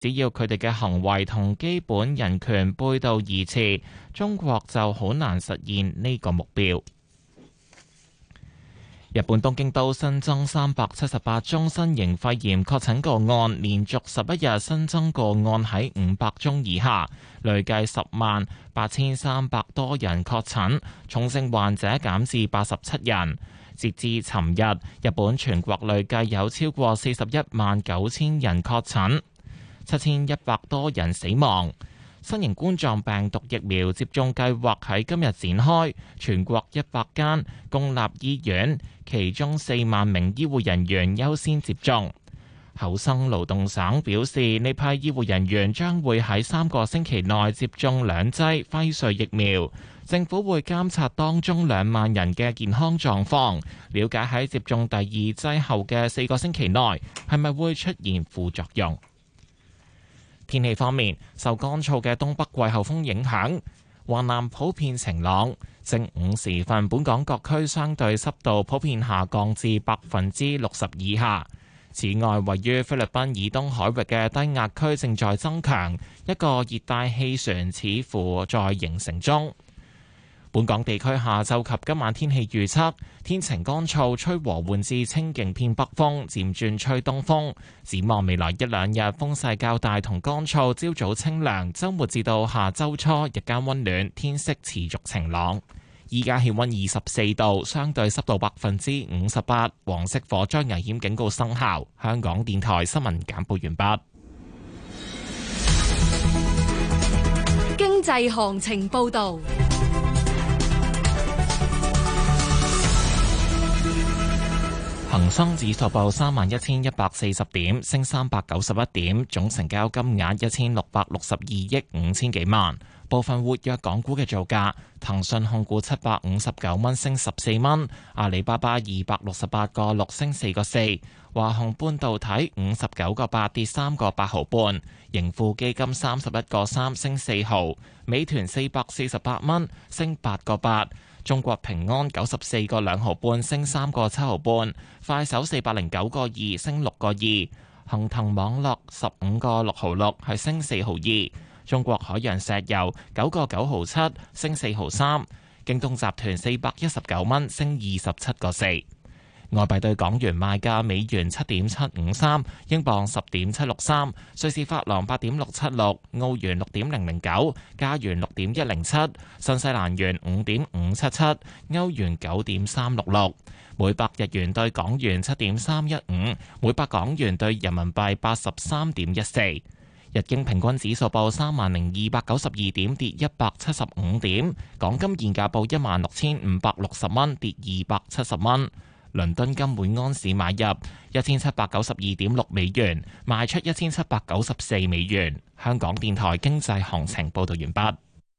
只要佢哋嘅行為同基本人權背道而馳，中國就好難實現呢個目標。日本東京都新增378宗新型肺炎確診個案，連續11日新增個案喺500宗以下，累計108300多人確診，重症患者減至87人。截至尋日，日本全國累計有超過41萬9千人確診，7100多人死亡。新型冠狀病毒疫苗接種計劃喺今日展開，全國100間公立醫院，其中4萬名醫護人員優先接種。厚生勞動省表示，呢批醫護人員將會喺3個星期內接種2劑輝瑞疫苗。政府會監察當中2萬人嘅健康狀況，了解喺接種第2劑後嘅4個星期內係咪會出現副作用。天氣方面，受乾燥嘅東北季候風影響，華南普遍晴朗。正午時分，本港各區相對濕度普遍下降至60%以下。此外，位於菲律賓以東海域嘅低壓區正在增強，一個熱帶氣旋似乎在形成中。本港地區下晝及今晚天氣預測，天晴乾燥，吹和緩至清勁偏北風，漸轉吹東風。展望未來1、2日風勢較大同乾燥，朝早清涼，週末至到下週初日間溫暖，天色持續晴朗。依家氣溫24度，相對濕度58%，黃色火災危險警告生效。香港電台新聞簡報完畢。 經濟行情報導。 恒生指數報31,140點，升391點，總成交金額1662億5千幾萬。部分活躍港股嘅造價：騰訊控股759蚊升14蚊，阿里巴巴268個6升4個4，華虹半導體59個8跌3個8毫半，盈富基金31個3升4毫，美團448蚊升8個8。中國平安94個2毫半升3個7毫半，快手409個2升6個2，恒騰網絡15個6毫6係升4毫2，中國海洋石油9個9毫7升4毫3，京東集團419蚊升27個4。外幣對港元賣價：美元7.753，英鎊10.763，瑞士法郎8.676，澳元6.009，加元6.107，新西蘭元5.577，歐元9.366，每百日元對港元7.315，每百港元對人民幣83.14。日經平均指數報30,292點，跌175點。港金現價報16,560蚊，跌270蚊。倫敦金每安士買入1792.6美元，賣出1794美元。香港電台經濟行情報道完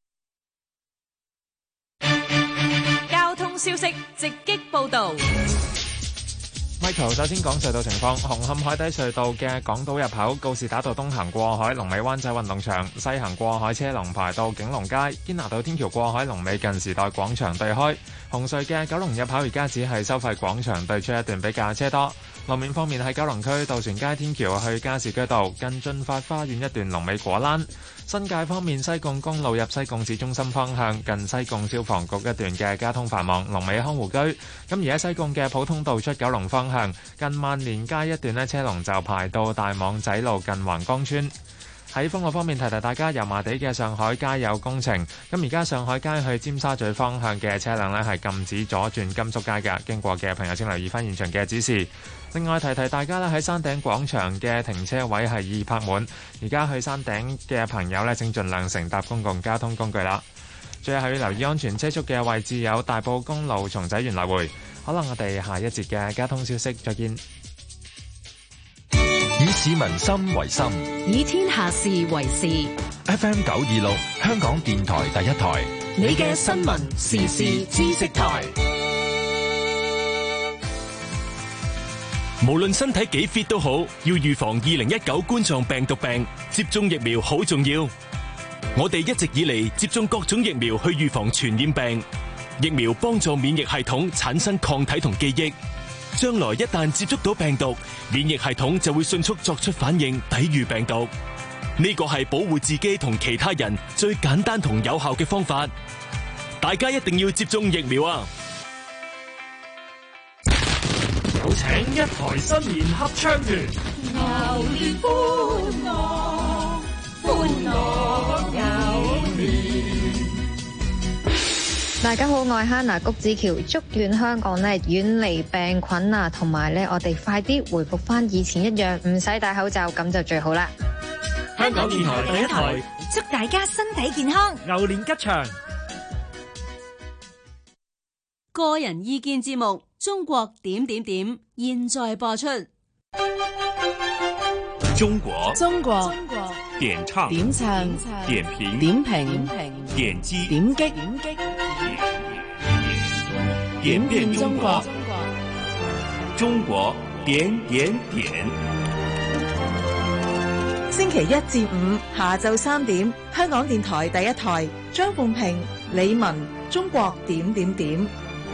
畢。交通消息直擊報道。 Michael 首先講隧道情況，紅磡海底隧道嘅港島入口告士打道東行過海，龍尾灣仔運動場；西行過海車龍排到景隆街。堅拿道天橋過海龍尾近時代廣場對開。紅隧嘅九龍入口而家只係收費廣場對出一段比較車多。路面方面喺九龍區渡船街天橋去加士居道近駿發花園一段龍尾果欄。新界方面，西貢公路入西貢市中心方向近西貢消防局一段嘅交通繁忙，龍尾康湖居。咁而喺西貢嘅普通道出九龍方向近萬年街一段呢，車龍就排到大網仔路近橫江村。喺封路方面，提提大家，油麻地嘅上海街有工程，咁而家上海街去尖沙咀方向嘅車輛呢，係禁止左轉甘肅街嘅，經過嘅朋友請留意翻現場嘅指示。另外提提大家咧，喺山頂廣場嘅停車位係已泊滿，而家去山頂嘅朋友呢，請盡量乘搭公共交通工具啦。最後要留意安全車速嘅位置有大埔公路松仔園來回。好啦，我哋下一節嘅交通消息再見。 以市民心為心， 以天下事為事。 FM 926，香港電台第一台， 你嘅新聞時事知識台。 無論身體幾 fit 都好，要預防2019冠狀病毒病，接種疫苗好重要。我哋一直以嚟接種各種疫苗去預防傳染病，疫苗幫助免疫系統產生抗體同記憶。將來一旦接觸到病毒，免疫系統就會迅速作出反應，抵禦病毒。 呢個係保護自己同其他人最簡單同有效嘅方法。大家一定要接種疫苗啊！ 有請一台新年合唱團， 牛年歡樂，歡樂牛年。 大家好，我係 Hannah 谷子喬，祝願香港咧遠離病菌啊，同埋咧我哋快啲回復翻以前一樣，唔使戴口罩，咁就最好啦。 香港電台第一台， 祝大家身體健康。 牛年吉祥。 個人意見節目《中國點點點》現在播出。 中國點唱點評點擊演變中國點點點。 星期一至五下晝3點，香港電台第一台，張鳳平、李文，中國點點點。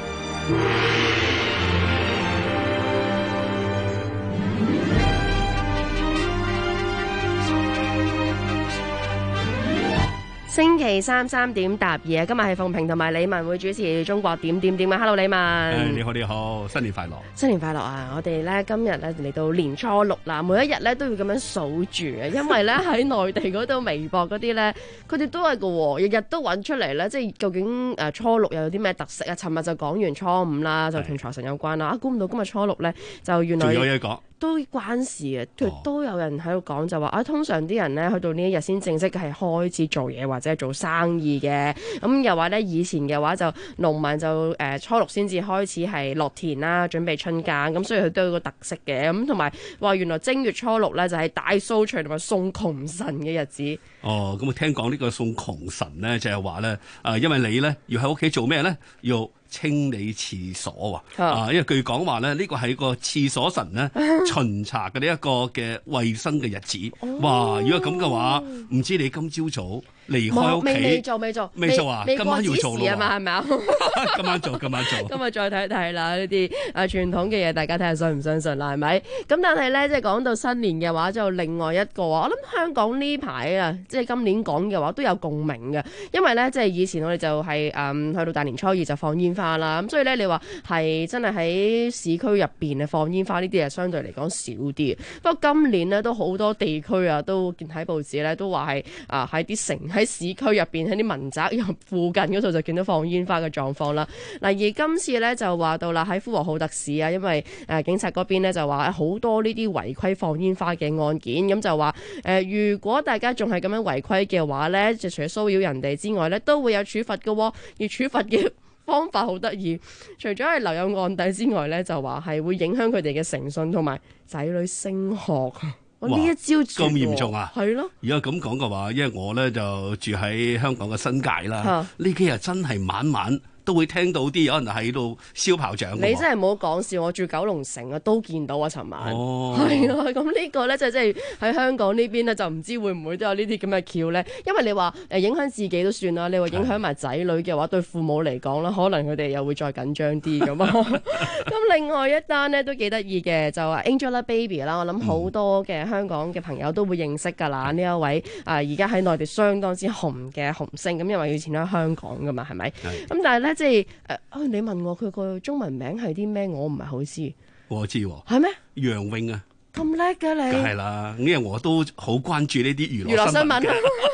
星期3點答2，今日係鳳平同埋李文會主持《中國點點點》啊 ！Hello， 李文。 你好，新年快樂！ 新年快樂啊！我哋咧今日咧嚟到年初6啦，每一日咧都要咁樣數住啊，因為咧喺內地嗰度微博嗰啲咧，佢哋都係個喎，日日都揾出嚟咧，即係究竟初6又有啲咩特色啊？尋日就講完初5啦，就同財神有關啦。估唔到今日初6咧，就原來仲有嘢講。 都關事嘅，都有人喺度講就話通常啲人咧去到呢一日先正式係開始做嘢或者係做生意嘅。咁又話咧以前嘅話就農民就初6先至開始係落田啦，準備春耕，咁所以佢都有個特色嘅。咁同埋話原來正月初6咧就係大掃除同埋送窮神嘅日子。 咁我聽講呢個送窮神咧就係話咧因為你咧要喺屋企做咩咧？要清理廁所因為據講話咧呢個係個廁所神咧巡查嘅呢一個嘅衛生嘅日子。哇！如果咁嘅話，唔知你今朝早離開屋企未做啊？今晚要做咯嘛？ 係咪啊？ 今晚做。今日再睇睇啦，呢啲傳統嘅嘢，大家睇下信唔相信啦，係咪？咁但係咧，即係講到新年嘅話，就另外一個我諗香港呢排啊，即係今年講嘅話都有共鳴嘅，因為咧即係以前我哋就係去到大年初2就放煙花啦，咁所以咧你話係真係喺市區入邊放煙花呢啲係相對嚟講少啲。不過今年呢，都好多地區啊都見睇報紙咧都話係喺啲喺市區入邊喺啲民宅入附近嗰度就見到放煙花嘅狀況啦。嗱，而今次咧就話到啦喺呼和浩特市啊，因為警察嗰邊咧就話好多呢啲違規放煙花嘅案件，咁就話如果大家仲係咁樣違規嘅話咧，就除咗騷擾人哋之外咧，都會有處罰嘅喎。而處罰嘅方法好得意，除咗係留有案底之外咧，就話係會影響佢哋嘅誠信同埋仔女升學。我呢一招咁嚴重啊？ 係咯。 如果咁講嘅話，因為我咧就住喺香港嘅新界啦，呢幾日真係晚晚都會聽到啲有人喺度燒炮仗。 你真係唔好講笑，我住九龍城啊，都見到啊，尋晚。 係啊，咁呢個咧就即係喺香港呢邊咧，就唔知會唔會都有呢啲咁嘅橋咧？因為你話影響自己都算啦，你話影響埋仔女嘅話，對父母嚟講啦，可能佢哋又會再緊張啲咁啊。咁另外一單咧都幾得意嘅，就話 Angelababy 啦，我諗好多嘅香港嘅朋友都會認識㗎啦。呢一位而家喺內地相當之紅嘅紅星，咁因為以前喺香港㗎嘛，係咪？咁但係咧。即係你問我佢個中文名係啲咩？我唔係好知。 我知喎。 係咩？ 楊穎啊！ 咁叻㗎你？ 梗係啦，因為我都好關注呢啲娛樂新聞。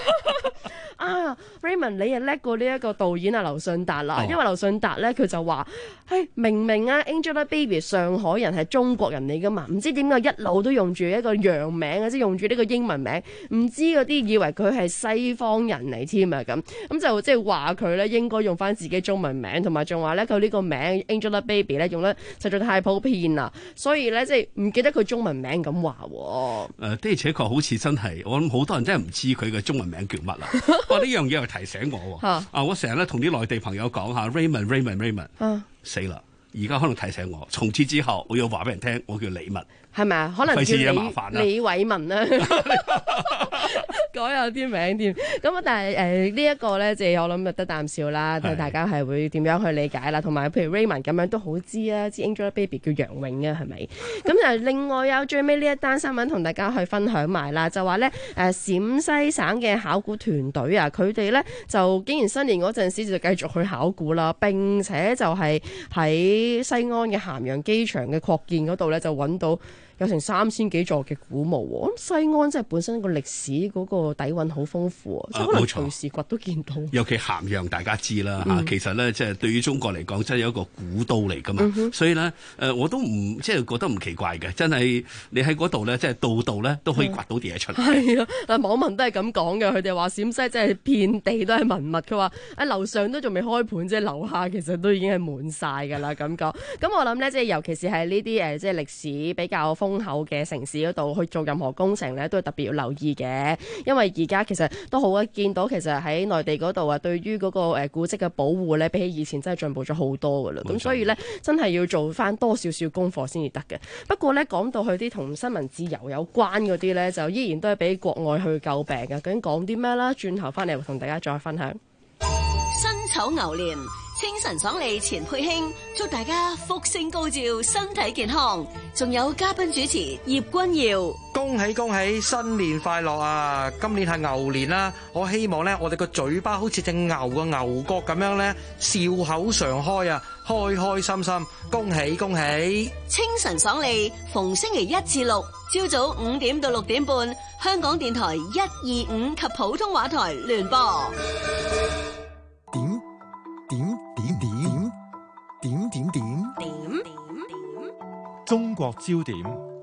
Raymond， 你又叻過呢一個導演劉信達啦，因為劉信達咧佢就話：明明啊 Angelababy 上海人係中國人嚟噶嘛，唔知點解一路都用住一個洋名啊，即係用住呢個英文名，唔知嗰啲以為佢係西方人嚟添啊咁就即係話佢咧應該用翻自己中文名，同埋仲話咧佢呢個名 Angelababy 咧用得實在太普遍啦，所以咧即係唔記得佢中文名咁話。 的而且確好似真係，我諗好多人真係唔知佢嘅中文名叫乜啦。呢樣嘢又提醒我喎，我成日咧同啲內地朋友講下 Raymond， 死啦！而家可能提醒我，從此之後我要話俾人聽，我叫李文， 係咪啊？可能叫李偉文啦。 改下啲名添。咁啊，但係呢一個咧，即係我諗得啖笑啦，睇大家係會點樣去理解啦。同埋譬如 Raymond 咁樣都好知啊，知 Angelababy 叫楊穎嘅係咪？咁就另外有最尾呢一單新聞同大家去分享埋啦，就話咧陝西省嘅考古團隊啊，佢哋咧就竟然新年嗰陣時就繼續去考古啦，並且就係喺西安嘅咸陽機場嘅擴建嗰度咧，就揾到有成3000幾座嘅古墓喎。咁西安真係本身個歷史嗰個底蘊好豐富啊，即係可能隨時掘都見到。 尤其咸陽大家知啦嚇，其實咧即係對於中國嚟講，真係有一個古都嚟噶嘛。所以咧我都唔即係覺得唔奇怪嘅，真係你喺嗰度咧，即係度度咧都可以掘到啲嘢出嚟。 係啊，嗱網民都係咁講嘅，佢哋話陝西真係遍地都係文物。佢話喺樓上都仲未開盤，即係樓下其實都已經係滿晒㗎啦咁講。咁我諗咧，即係尤其是係呢啲即係歷史比較豐厚嘅城市嗰度去做任何工程咧，都係特別要留意嘅。因為而家其實都好見到，其實喺內地嗰度啊，對於嗰個古蹟嘅保護咧，比起以前真係進步咗好多㗎啦。咁所以咧，真係要做翻多少少功課先至得嘅。不過咧，講到去啲同新聞自由有關嗰啲咧，就依然都係俾國外去詬病嘅。究竟講啲咩啦？轉頭翻嚟同大家再分享。 辛丑牛年，清晨爽利錢佩卿，祝大家福星高照，身體健康。仲有嘉賓主持葉君耀， 恭喜恭喜，新年快樂啊！今年係牛年啦，我希望咧，我哋個嘴巴好似隻牛嘅牛角咁樣咧，笑口常開啊，開開心心，恭喜恭喜！ 清晨爽利，逢星期1至6，朝早5點到6點半，香港電台125及普通話台聯播。點中國焦點。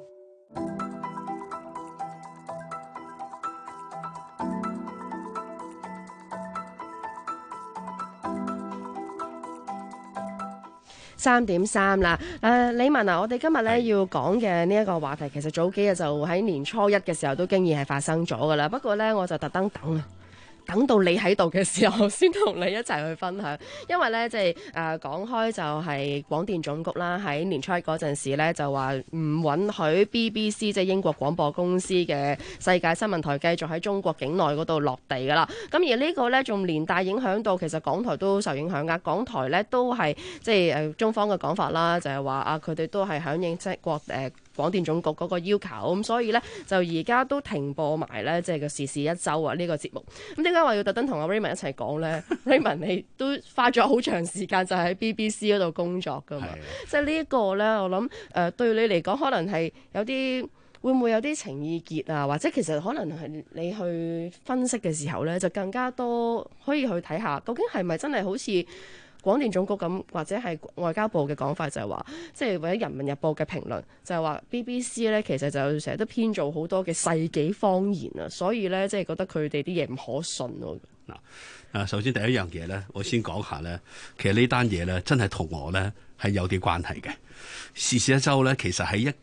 3:03啦，李文啊，我哋今日咧要講嘅呢一個話題，其實早幾日就喺年初1嘅時候都經已係發生咗噶啦。不過咧，我就特登等到你喺度嘅時候，先同你一齊去分享。因為咧，即係講開就係廣電總局啦，喺年初1嗰陣時咧就話唔允許 BBC 即係英國廣播公司嘅世界新聞台繼續喺中國境內嗰度落地噶啦。咁而呢個咧仲連帶影響到，其實港台都受影響噶。港台咧都係即係中方嘅講法啦，就係話啊，佢哋都係響應即係廣電總局嗰個要求，咁所以咧就而家都停播埋咧，即係個時事一周啊呢個節目。咁點解話要特登同阿 Raymond 一齊講咧？Raymond 你都花咗好長時間就喺 BBC 嗰度工作噶嘛？即係呢一個咧，我諗對你嚟講可能係有啲會唔會有啲情意結啊？或者其實可能係你去分析嘅時候咧，就更加多可以去睇下，究竟係咪真係好似廣電總局咁，或者係外交部嘅講法就係話，即係或者人民日報嘅評論就係話 BBC 咧，其實就成日都編造好多嘅世紀謊言啊，所以咧即係覺得佢哋啲嘢唔可信咯。 嗱，首先第一樣嘢咧，我先講下咧，其實呢單嘢咧真係同我咧係有啲關係嘅。時事一周咧，其實喺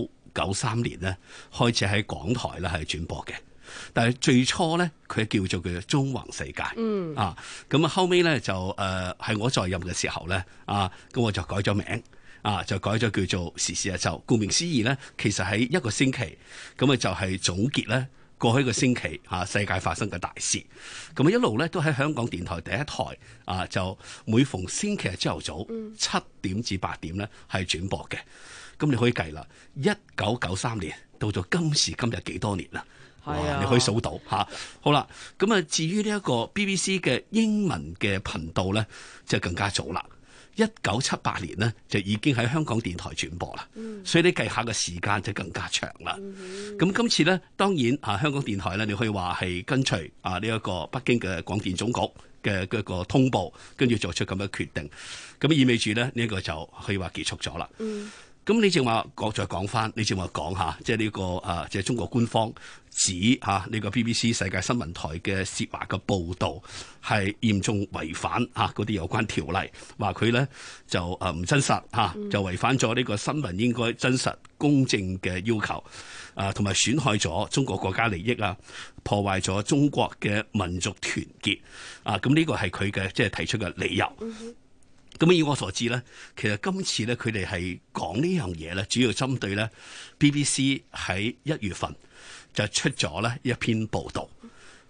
1993年咧開始喺港台咧係轉播嘅。但係最初咧，佢叫做中橫世界，咁後尾咧就係我在任嘅時候咧，咁我就改咗名，就改咗叫做時事一周。顧名思義咧，其實喺一個星期，咁就係總結咧過去一個星期世界發生嘅大事。咁一路咧都喺香港電台第一台就每逢星期日朝頭早7點至8點咧係轉播嘅。咁你可以計啦，1993年到咗今時今日幾多年啦？你可以數到嚇。好啦，咁啊，至於呢一個 BBC 嘅英文嘅頻道咧，就更加早啦。1978年呢，就已經喺香港電台轉播啦。所以你計下嘅時間就更加長啦。咁今次咧，當然香港電台咧，你可以話係跟隨呢一個北京嘅廣電總局嘅嗰個通報，跟住做出咁嘅決定。咁意味住咧，呢一個就可以話結束咗啦。咁你正話再講翻，你正話講下，即係呢個即係中國官方指呢個 BBC 世界新聞台嘅涉華嘅報導係嚴重違反嗰啲有關條例，話佢咧就唔真實就違反咗呢個新聞應該真實公正嘅要求，同埋損害咗中國國家利益破壞咗中國嘅民族團結咁呢個係佢嘅即係提出嘅理由。咁以我所知咧，其實今次咧佢哋係講呢樣嘢咧，主要針對咧 BBC 喺1月份就出咗咧一篇報導，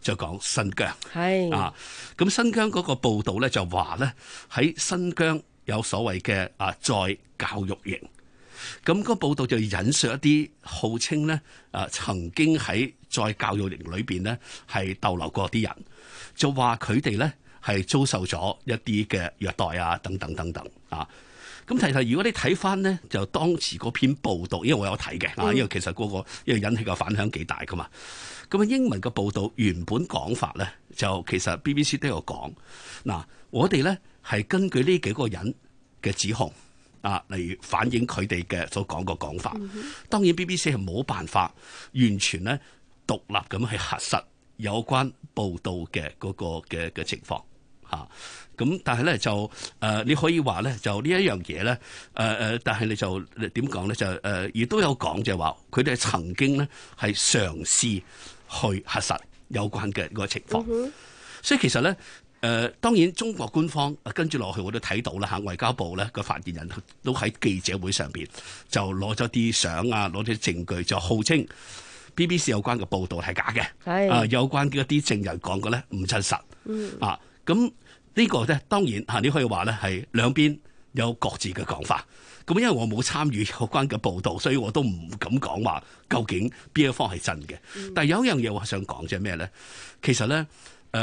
就講新疆係啊。咁新疆嗰個報導咧就話咧喺新疆有所謂嘅再教育營。咁個報道就引述一啲號稱咧曾經喺再教育營裏邊咧係逗留過啲人，就話佢哋咧係遭受咗一啲嘅虐待啊等等等等啊。咁其實如果你睇翻咧，就當時嗰篇報道，因為我有睇嘅啊，因為其實嗰個因為引起嘅反響幾大噶嘛。咁啊英文嘅報道原本講法咧，就其實 BBC 都有講嗱，我哋咧係根據呢幾個人嘅指控。例如反映佢哋嘅所講個講法，當然 BBC 係冇辦法完全咧獨立咁去核實有關報導嘅嗰個嘅情況嚇。咁但係咧就你可以話咧就呢一樣嘢咧但係你就點講咧就亦都有講就係話佢哋曾經咧係嘗試去核實有關嘅嗰個情況，所以其實咧。當然中國官方跟住落去我都睇到啦嚇，外交部咧個發言人都喺記者會上邊就攞咗啲相啊，攞啲證據就號稱 BBC 有關嘅報導係假嘅，有關嘅一啲證人講嘅咧唔真實，咁呢個咧當然嚇你可以話咧係兩邊有各自嘅講法，咁因為我冇參與有關嘅報導，所以我都唔敢講話究竟邊一方係真嘅。但係有一樣嘢我想講就係咩咧？其實咧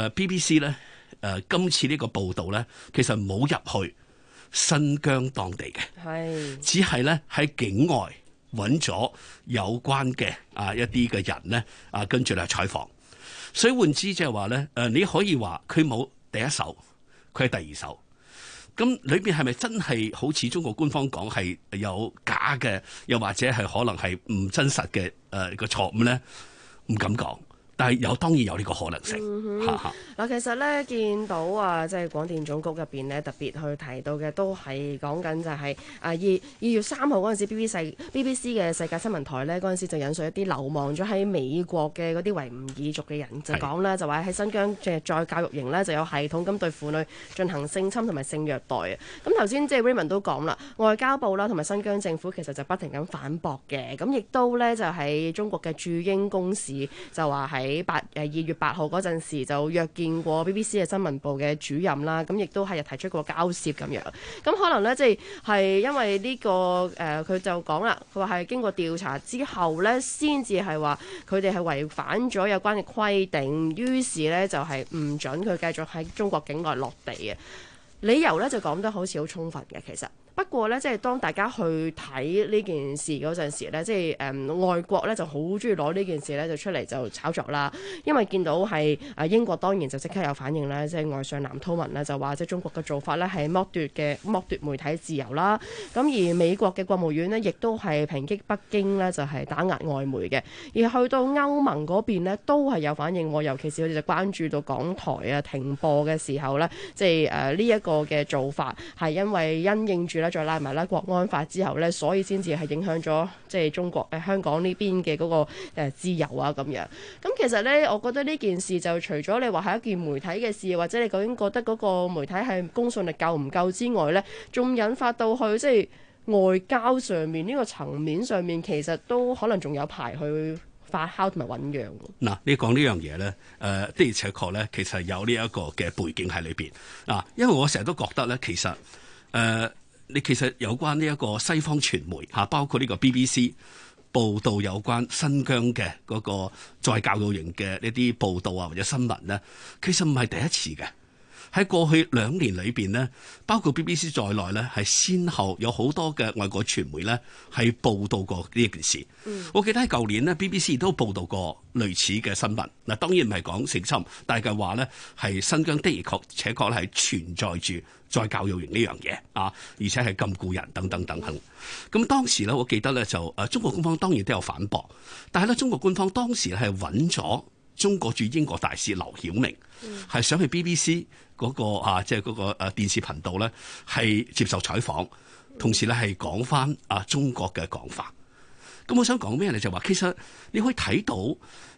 BBC 咧。今次呢個報導咧，其實冇入去新疆當地嘅，只係咧喺境外揾咗有關嘅一啲嘅人咧跟住嚟採訪。所以換之即係話咧你可以話佢冇第一手，佢係第二手。咁裏邊係咪真係好似中國官方講係有假嘅，又或者係可能係唔真實嘅個錯誤咧？唔敢講。但係當然有呢個可能性。 嗱，其實咧見到即係廣電總局入邊咧特別去提到嘅，都係講緊就係2月3號嗰陣時 BBC 嘅世界新聞台咧嗰陣時就引述一啲流亡咗喺美國嘅嗰啲維吾爾族嘅人就講啦，就話喺新疆嘅再教育營咧就有系統咁對婦女進行性侵同埋性虐待啊。咁頭先即係 Raymond 都講啦，外交部啦同埋新疆政府其實就不停咁反駁嘅，咁亦都咧就喺中國嘅駐英公使就話喺2月8號嗰陣時就約見過 BBC 嘅新聞部嘅主任啦，咁亦都係提出過交涉咁樣。咁可能咧即係因為呢個佢就講啦，佢話係經過調查之後咧，先至係話佢哋係違反咗有關嘅規定，於是咧就係唔准佢繼續喺中國境內落地嘅理由咧，就講得好似好充分嘅其實。不過咧，即係當大家去睇呢件事嗰陣時咧，即係外國咧就好中意攞呢件事咧就出嚟就炒作啦。因為見到係英國當然就即刻有反應啦，即係外相藍韜文咧就話即係中國嘅做法咧係剝奪媒體自由啦。咁而美國嘅國務院呢，亦都係抨擊北京咧就係打壓外媒嘅。而去到歐盟嗰邊呢，都係有反應，尤其是佢哋就關注到港台停播嘅時候咧，即係呢一個嘅做法係因為因應住咧。再拉埋啦國安法之後咧，所以先至係影響咗即係中國香港呢邊嘅嗰個自由啊咁樣。咁其實咧，我覺得呢件事就除咗你話係一件媒體嘅事，或者你究竟覺得嗰個媒體係公信力夠唔夠之外咧，仲引發到去即係外交上面呢個層面上面，其實都可能仲有排去發酵同埋醖釀。 嗱，你講呢樣嘢咧，的而且確咧，其實有呢一個嘅背景喺裏邊啊。因為我成日都覺得咧，其實你其實有關呢一個西方傳媒嚇，包括呢個 BBC 報導有關新疆嘅嗰個再教育營嘅呢啲報導啊或者新聞咧，其實唔係第一次嘅。喺過去2年裏邊呢，包括 BBC 在內呢，係先後有好多嘅外國傳媒呢係報導過呢一件事。我記得喺舊年呢 BBC 都報導過類似嘅新聞。嗱，當然唔係講性侵，但係話呢係新疆的而且確係存在住再教育營呢樣嘢啊，而且係禁錮人等等等等。咁當時呢，我記得呢就中國官方當然都有反駁，但係呢中國官方當時係揾咗中國駐英國大使劉曉明，係想去 BBC 嗰個即係嗰個電視頻道咧，係接受採訪，同時咧係講翻中國嘅講法。咁我想講咩咧？就話其實你可以睇到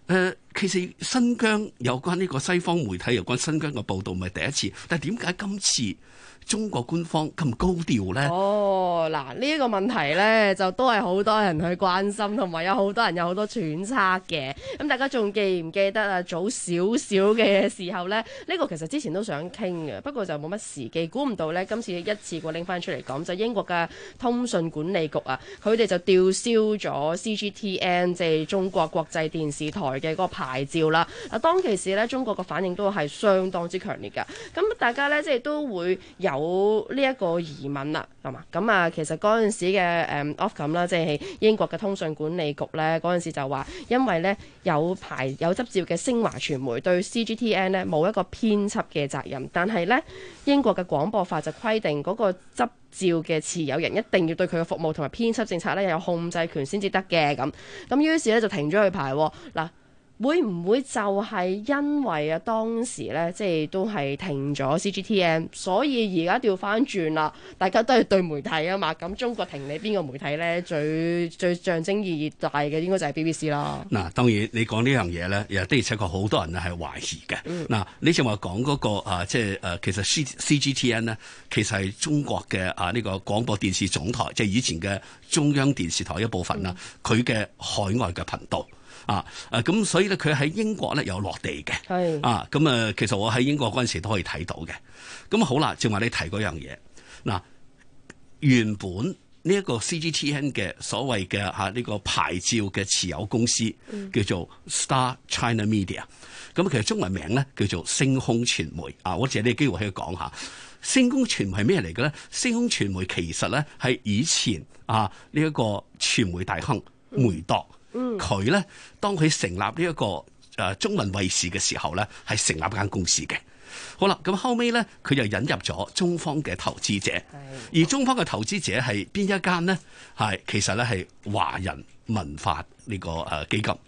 其實新疆有關呢個西方媒體有關新疆嘅報導唔係第一次，但係點解今次中國官方咁高調呢？ 嗱，呢一個問題呢，就都係好多人去關心，同埋有好多人有好多揣測嘅。咁大家仲記唔記得啊？早少少嘅時候呢，呢個其實之前都想傾嘅，不過就冇乜時機。估唔到呢，今次一次過拎翻出嚟講，就英國嘅通訊管理局啊，佢哋就吊銷咗 CGTN 即係中國國際電視台嘅嗰個牌照啦。當其時呢，中國嘅反應都係相當之強烈㗎。咁大家呢，即係都會有呢一個疑問啦，係嘛？咁啊，其實嗰陣時嘅Ofcom 啦，即係英國嘅通訊管理局咧，嗰陣時就話，因為咧有執照嘅星華傳媒對 CGTN 咧冇一個編輯嘅責任，但係咧英國嘅廣播法就規定嗰個執照嘅持有人一定要對佢嘅服務同埋編輯政策咧有控制權先至得嘅，咁於是咧就停咗佢牌嗱。會唔會就係因為啊當時咧即係都係停咗 CGTN， 所以而家調翻轉啦，大家都係對媒體啊嘛，咁中國停你邊個媒體咧最象徵意義大嘅應該就係 BBC 啦。 嗱，當然你講呢樣嘢咧，又的而且確好多人係懷疑嘅。嗱，你正話講嗰個即係其實 CGTN 呢，其實係中國嘅呢個廣播電視總台，即係以前嘅中央電視台一部分啦，佢嘅海外嘅頻道。咁所以咧，佢喺英國咧有落地嘅，咁其實我喺英國嗰陣時都可以睇到嘅。咁好啦，正話你提嗰樣嘢，嗱，原本呢一個 CGTN 嘅所謂嘅呢個牌照嘅持有公司叫做 Star China Media， 咁其實中文名咧叫做星空傳媒。我借呢個機會喺度講下，星空傳媒係咩嚟嘅咧？星空傳媒其實咧係以前呢一個傳媒大亨梅鐸。佢咧，當佢成立呢一個中文衛視嘅時候咧，係成立間公司嘅。好啦，咁後尾咧，佢就引入咗中方嘅投資者，而中方嘅投資者係邊一間呢？其實咧係華人文化呢個基金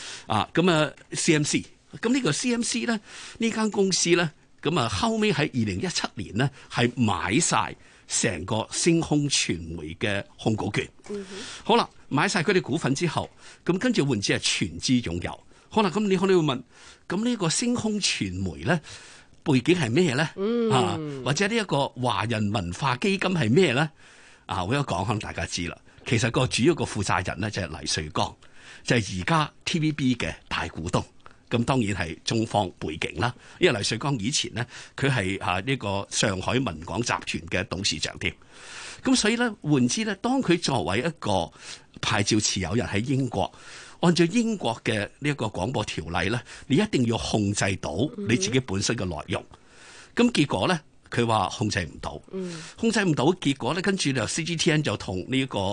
CMC。咁呢個 CMC 咧，呢間公司咧，咁後尾喺2017年呢，係買晒成個星空傳媒嘅控股權。好啦，買晒佢哋股份之後，咁跟住換之係全資擁有。好啦，咁你可能會問，咁呢個星空傳媒咧背景係咩咧？或者呢一個華人文化基金係咩咧？我一講可能大家知啦。其實個主要個負責人咧就係黎瑞剛，就係而家 TVB 嘅大股東。咁當然係中方背景啦，因為黎瑞剛以前呢，佢係呢個上海文廣集團嘅董事長添。咁所以咧，換之咧，當佢作為一個牌照持有人喺英國，按照英國嘅呢一個廣播條例咧，你一定要控制到你自己本身嘅內容。咁結果咧，佢話控制唔到，結果咧，跟住就 CGTN 就同呢個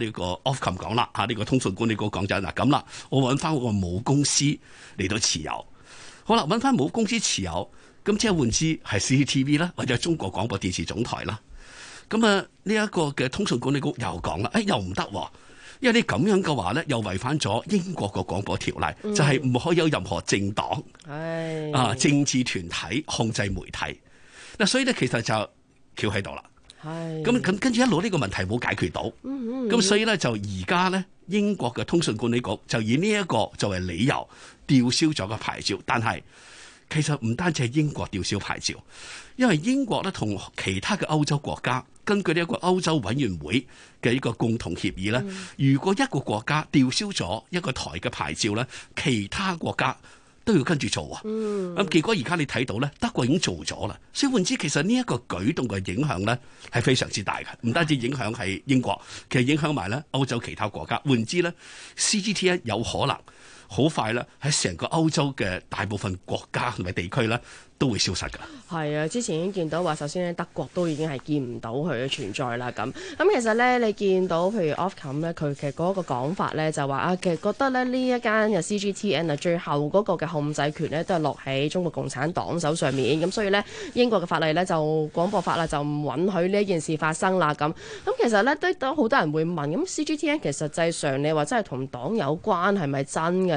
Ofcom 講啦，呢個通訊管理局講就嗱咁啦，我揾翻我個母公司嚟到持有。好啦，揾翻母公司持有，咁即係換之係 CCTV 啦，或者中國廣播電視總台啦。咁呢一個嘅通訊管理局又講啦，又唔得，因為你咁樣嘅話咧，又違反咗英國個廣播條例，就係唔可以有任何政黨、政治團體控制媒體。嗱，所以咧其實就翹喺度啦。咁跟住一路呢個問題冇解決到，咁所以咧就而家咧英國嘅通訊管理局就以呢一個作為理由吊銷咗個牌照，但係其實唔單止係英國吊銷牌照，因為英國咧同其他嘅歐洲國家根據呢一個歐洲委員會嘅一個共同協議咧，如果一個國家吊銷咗一個台嘅牌照咧，其他國家都要跟住做啊！咁結果而家你睇到咧，德國已經做咗啦。所以換之，其實呢一個舉動嘅影響咧係非常之大嘅，唔單止影響係英國，其實影響埋咧歐洲其他國家。換之咧 ，CGTN 有可能好快咧喺成個歐洲嘅大部分國家同埋地區咧都會消失㗎。 係啊，之前已經見到話，首先咧德國都已經係見唔到佢嘅存在啦。咁其實咧，你見到譬如 Ofcom 咧，佢其實嗰個講法咧就話其實覺得咧呢一間嘅 CGTN 最後嗰個嘅控制權咧都係落喺中國共產黨手上面。咁所以咧英國嘅法例咧就廣播法啦，就唔允許呢一件事發生啦。咁其實咧都好多人會問，咁 CGTN 其實實際上你話真係同黨有關係咪真嘅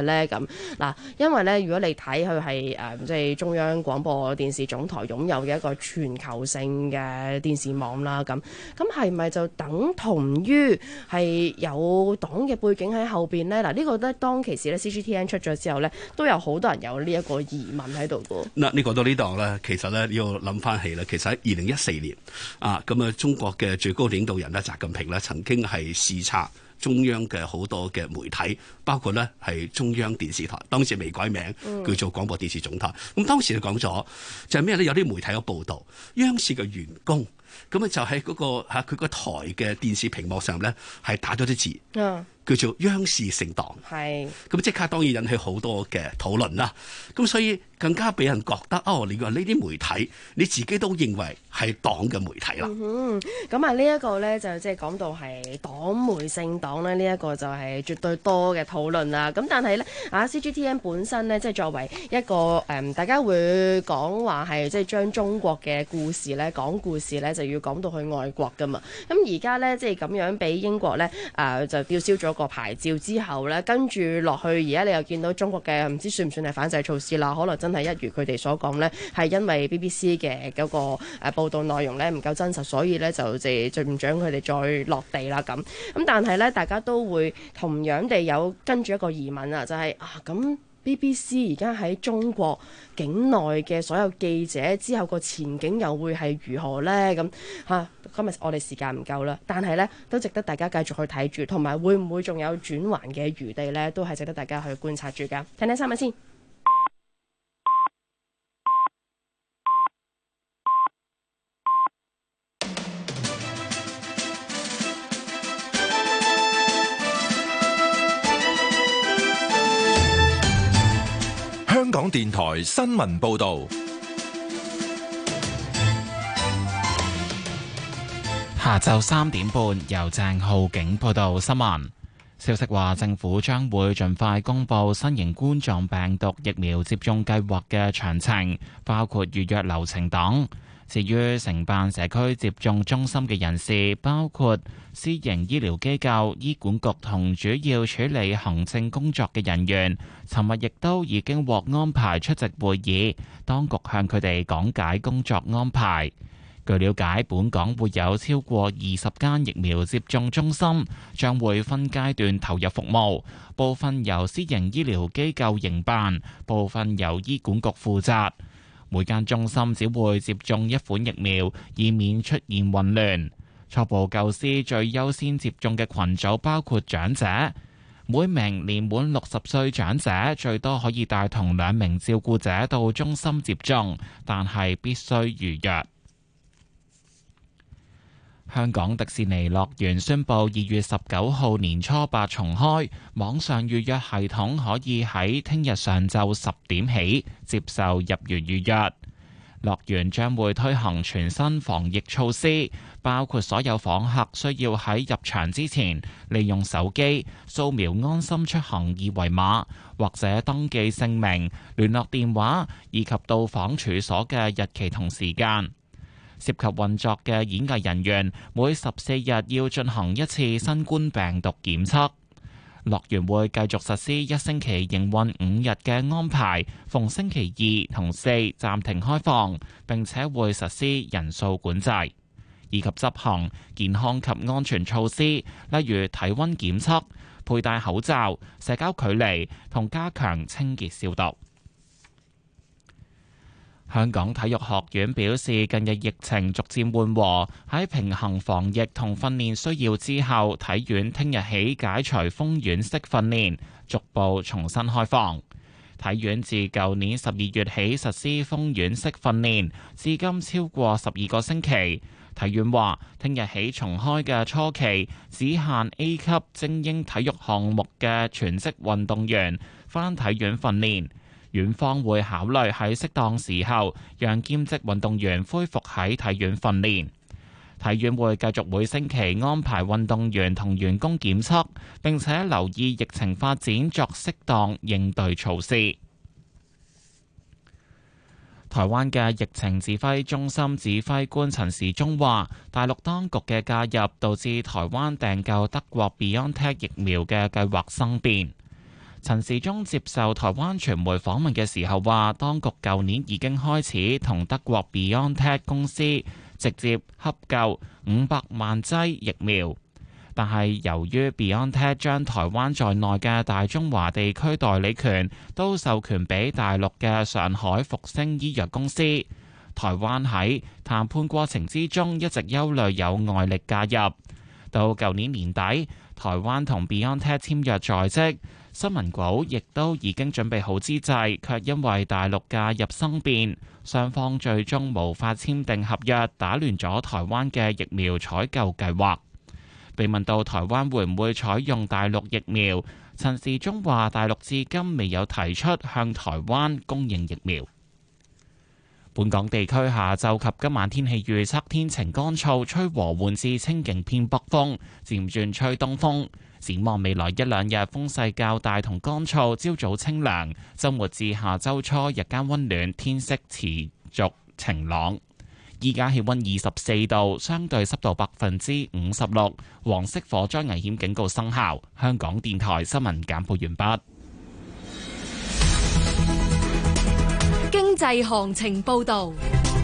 嘅咧？咁嗱，因為咧，如果你睇佢係即係中央廣播電視總台擁有嘅一個全球性嘅電視網啦，咁係咪就等同於係有黨嘅背景喺後邊咧？嗱，呢個咧當其時咧 CGTN 出咗之後咧，都有好多人有呢一個疑問喺度嘅。 嗱，你講到呢度咧，其實咧要諗翻起咧，其實喺2014年咁啊，中國嘅最高領導人咧習近平咧曾經係視察中央嘅好多嘅媒體，包括咧係中央電視台，當時未改名叫做廣播電視總台。咁當時佢講咗就係咩咧？有啲媒體有報導，央視嘅員工咁啊就喺嗰個佢個台嘅電視屏幕上咧係打咗啲字。叫做央視姓黨，係咁即刻當然引起好多嘅討論啦。咁所以更加俾人覺得你話呢啲媒體你自己都認為係黨嘅媒體啦。 咁啊呢一個咧就即係講到係黨媒姓黨咧，呢一個就係絕對多嘅討論啦。咁但係咧CGTN 本身咧即係作為一個大家會講話係即係將中國嘅故事咧講故事咧就要講到去外國噶嘛。咁而家咧即係咁樣俾英國咧就吊銷咗個牌照之後咧，跟住落去，而家你又見到中國嘅唔知算唔算係反制措施啦？可能真係一如佢哋所講咧，係因為 BBC 嘅嗰個報道內容咧唔夠真實，所以咧就唔準佢哋再落地啦咁。咁但係咧，大家都會同樣地有跟住一個疑問啊，就係咁。BBC 而家喺中國境內嘅所有記者之後個前景又會係如何呢？咁今日我哋時間唔夠啦，但係呢都值得大家繼續去睇住，同埋會唔會仲有轉圜嘅餘地呢？都係值得大家去觀察住㗎。聽聽新聞先。 香港電台新聞報導， 下晝3點半由鄭浩景報道新聞。消息話，政府將會盡快公布新型冠狀病毒疫苗接種計劃嘅詳情，包括預約流程等。至於承辦社區接種中心嘅人士，包括私營醫療機構、醫管局同主要處理行政工作嘅人員，尋日亦都已經獲安排出席會議，當局向佢哋講解工作安排。據了解，本港會有超過20間疫苗接種中心，將會分階段投入服務，部分由私營醫療機構營辦，部分由醫管局負責。每間中心只會接種一款疫苗，以免出現混亂。初步構思最優先接種嘅群組包括長者，每名年滿60歲長者最多可以帶同2名照顧者到中心接種，但係必須預約。香港迪士尼樂園宣布2月19號年初8重開，網上預約系統可以喺聽日上晝10點起接受入園預約。樂園將會推行全新防疫措施，包括所有訪客需要喺入場之前利用手機掃描安心出行二維碼，或者登記姓名、聯絡電話以及到訪處所嘅日期同時間。涉及運作嘅演藝人員每14日要進行一次新冠病毒檢測。樂園會繼續實施1星期營運5日嘅安排，逢星期2同4暫停開放，並且會實施人數管制，以及執行健康及安全措施，例如體溫檢測、佩戴口罩、社交距離同加強清潔消毒。香港體育學院表示，近日疫情逐漸緩和，喺平衡防疫同訓練需要之後，體院聽日起解除封院式訓練，逐步重新開放。體院自舊年12月起實施封院式訓練，至今超過12個星期。體院話，聽日起重開嘅初期，只限 A 級精英體育項目嘅全職運動員返體院訓練。院方會考慮喺適當時候，讓兼職運動員恢復喺體院訓練。體院會繼續每星期安排運動員同員工檢測，並且留意疫情發展，作適當應對措施。台灣嘅疫情指揮中心指揮官陳時中話，大陸當局嘅介入導致台灣訂購德國 BioNTech 疫苗嘅計劃生變。 陳時中接受台灣傳媒訪問嘅時候話，當局舊年已經開始同德國 BioNTech 公司直接洽購500萬劑疫苗，但係由於 BioNTech 將台灣在內嘅大中華地區代理權都授權俾大陸嘅上海復星醫藥公司，台灣喺談判過程之中一直憂慮有外力介入。到舊年年底，台灣同 BioNTech 簽約在即，新聞稿亦都已經準備好之際，卻因為大陸介入生變，雙方最終無法簽訂合約，打亂咗台灣嘅疫苗採購計劃。被問到台灣會唔會採用大陸疫苗，陳時中話大陸至今未有提出向台灣供應疫苗。本港地區下晝及今晚天氣預測天晴乾燥，吹和緩至清勁偏北風，漸轉吹東風。展望未來一兩日風勢較大同乾燥，朝早清涼，週末至下週初日間溫暖，天色持續晴朗。依家氣溫24度，相對濕度56%，黃色火災危險警告生效。香港電台新聞簡報完畢。 經濟行情報導。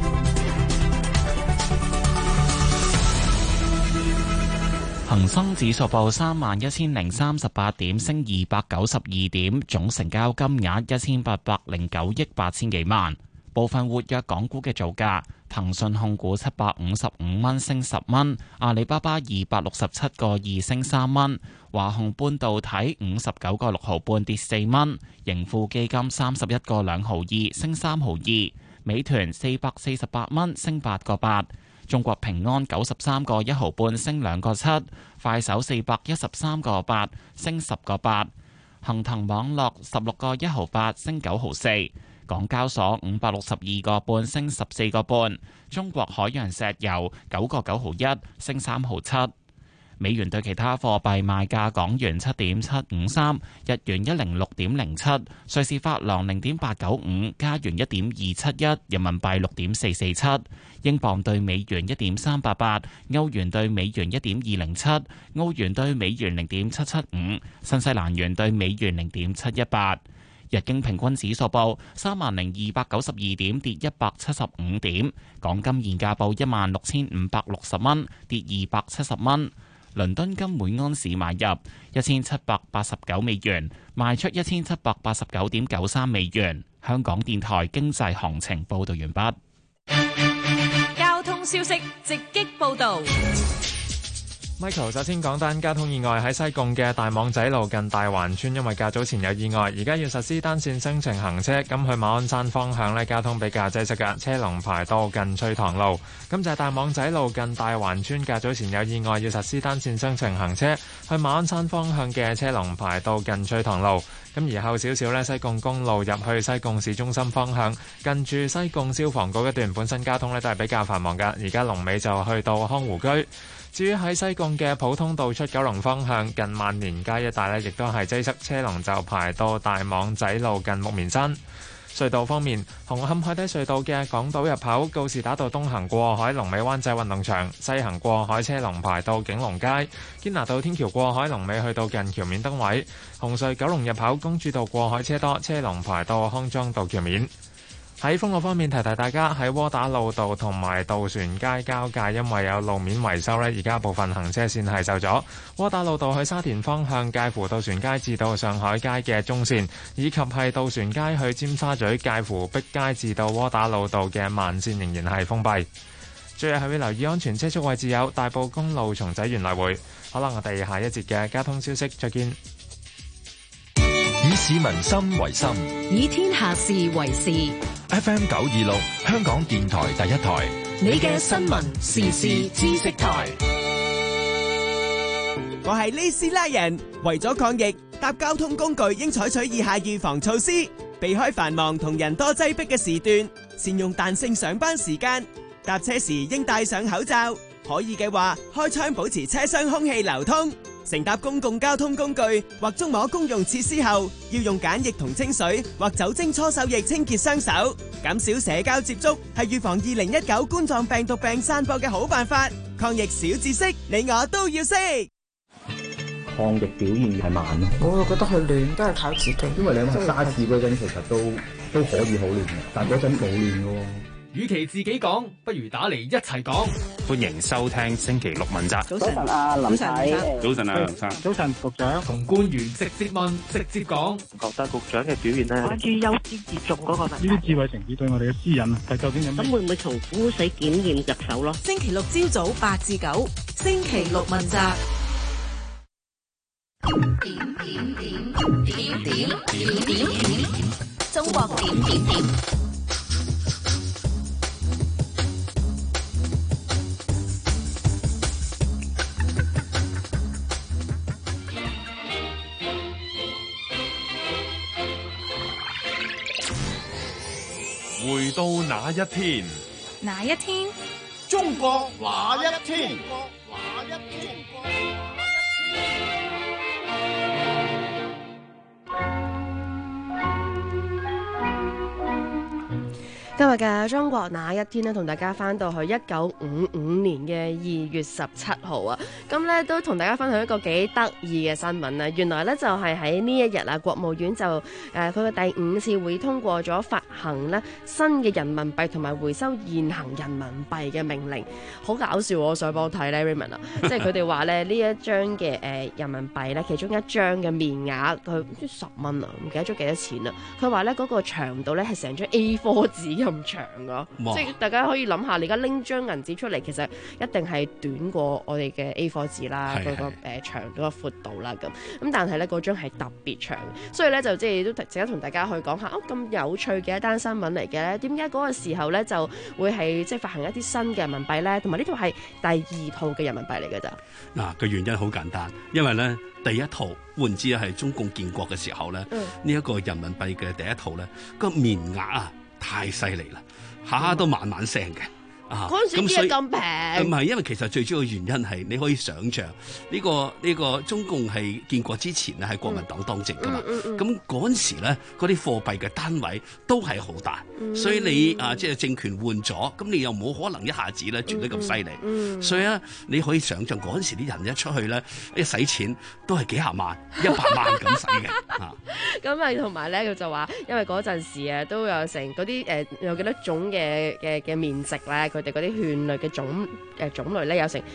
恒生指數報31,038點，升292點，總成交金額1809億8千幾萬。部分活躍港股嘅造價：騰訊控股755蚊升10蚊，阿里巴巴267個2升3蚊，華虹半導體59個6毫半跌4蚊，盈富基金31個2毫2升3毫2，美團448蚊升8個8。中國平安93個1毫半升2個7，快手413個8升10個8，恒騰網絡16個1毫8升9毫4，港交所562個半升14個半，中國海洋石油9個9毫1升3毫7。美元對其他貨幣賣價：港元7.753，日元106.07，瑞士法郎0.895，加元1.271，人民幣6.447，英鎊對美元1.388，歐元對美元1.207，澳元對美元0.775，新西蘭元對美元0.718。日經平均指數報30,292點，跌175點。港金現價報16,560蚊，跌270蚊。倫敦金每盎司買入1789美元，賣出1789.93美元。香港電台經濟行情報道完畢。 交通消息直擊報道。 Michael 首先講單交通意外，喺西貢嘅大網仔路近大環村，因為較早前有意外，而家要實施單線雙程行車，咁去馬鞍山方向呢，交通比較擠塞嘅，車龍排到近翠塘路。咁就係大網仔路近大環村，較早前有意外，要實施單線雙程行車，去馬鞍山方向嘅車龍排到近翠塘路。咁而後少少呢，西貢公路入去西貢市中心方向，近住西貢消防局一段本身交通呢都係比較繁忙㗎，而家龍尾就去到康湖居。至於喺西貢嘅普通道出九龍方向，近萬年街一帶呢亦都係擠塞，車龍就排到大網仔路近木棉山。隧道方面，紅磡海底隧道嘅港島入口告士打道東行過海，龍尾灣仔運動場；西行過海車龍排到景隆街。堅拿道天橋過海龍尾去到近橋面燈位。紅隧九龍入口公主道過海車多，車龍排到康莊道橋面。喺封路方面，提提大家喺窩打老道同埋渡船街交界，因為有路面維修呢，而家部分行車線係受阻。窩打老道去沙田方向介乎渡船街至到上海街嘅中線，以及係渡船街去尖沙咀介乎碧街至到窩打老道嘅慢線仍然係封閉。最後係要留意安全車速位置有大埔公路松仔園來回。好啦，我哋下一節嘅交通消息再見。 以市民心為心， 以天下事為事。 FM 926，香港電台第一台， 你嘅新聞時事知識台。 我係李斯拉人，為咗抗疫，搭交通工具應採取以下預防措施：避開繁忙同人多擠迫嘅時段，善用彈性上班時間，搭車時應戴上口罩，可以嘅話開窗保持車廂空氣流通。乘搭公共交通工具或觸摸公用設施後，要用梘液同清水或酒精搓手液清潔雙手，減少社交接觸，係預防2019冠狀病毒病散播嘅好辦法。抗疫小知識，你我都要識。 抗疫表現係慢咯。 我就覺得佢亂都係靠自己， 因為你諗下沙士嗰陣其實都可以好亂嘅，但嗰陣冇亂嘅喎。 與其自己講，不如打嚟一齊講。 歡迎收聽星期六問責。 早晨啊，林太。 早晨啊，梁生。 早晨，局長。 同官員直接問，直接講。 覺得局長嘅表現咧，關於優先接種嗰個問題。 呢啲智慧城市對我哋嘅私隱係究竟有咩？ 咁會唔會從污水檢驗入手咯？ 星期六朝早8至9，星期六問責。 中國點。 回到那一天， 哪一天？ 中國那一天？ 今日嘅中國那一天呢，同大家翻到去1955年嘅2月17號啊，咁呢都同大家分享一個幾得意嘅新聞啊！原來呢就係喺呢一日啊，國務院就佢嘅第5次會通過咗發行呢新嘅人民幣同埋回收現行人民幣嘅命令，好搞笑！我上網睇呢 Raymond 啊，即係佢哋話咧呢一張嘅人民幣呢，其中一張嘅面額佢10蚊啊，唔記得咗幾多錢啦。佢話呢嗰個長度呢係成張 A4 紙咁長噶，即係大家可以諗下，你而家拎張銀紙出嚟，其實一定係短過我哋嘅 A4 紙啦，嗰個長嗰個闊度啦咁但係咧嗰張係特別長，所以咧就即係都值得同大家去講下咁有趣嘅一單新聞嚟嘅咧。點解嗰個時候咧就會係即係發行一啲新嘅人民幣咧？同埋呢套係第2套嘅人民幣嚟嘅咋？ 嗱，個原因好簡單，因為咧第一套換之係中共建國嘅時候咧，呢一個人民幣嘅第一套咧個面額啊太犀利啦，下下都萬萬聲嘅。 嗰陣時啲嘢咁平， 唔係，因為其實最主要嘅原因係你可以想像呢個中共係建國之前咧係國民黨當政㗎嘛，咁嗰陣時咧嗰啲貨幣嘅單位都係好大，所以你即係政權換咗，咁你又冇可能一下子咧轉得咁犀利，所以咧你可以想像嗰陣時啲人一出去咧一使錢都係幾廿萬、100萬咁使嘅。 咁啊同埋咧佢就話，因為嗰陣時啊都有成嗰啲有幾多種嘅面值咧。佢哋嗰啲券類嘅種類咧有成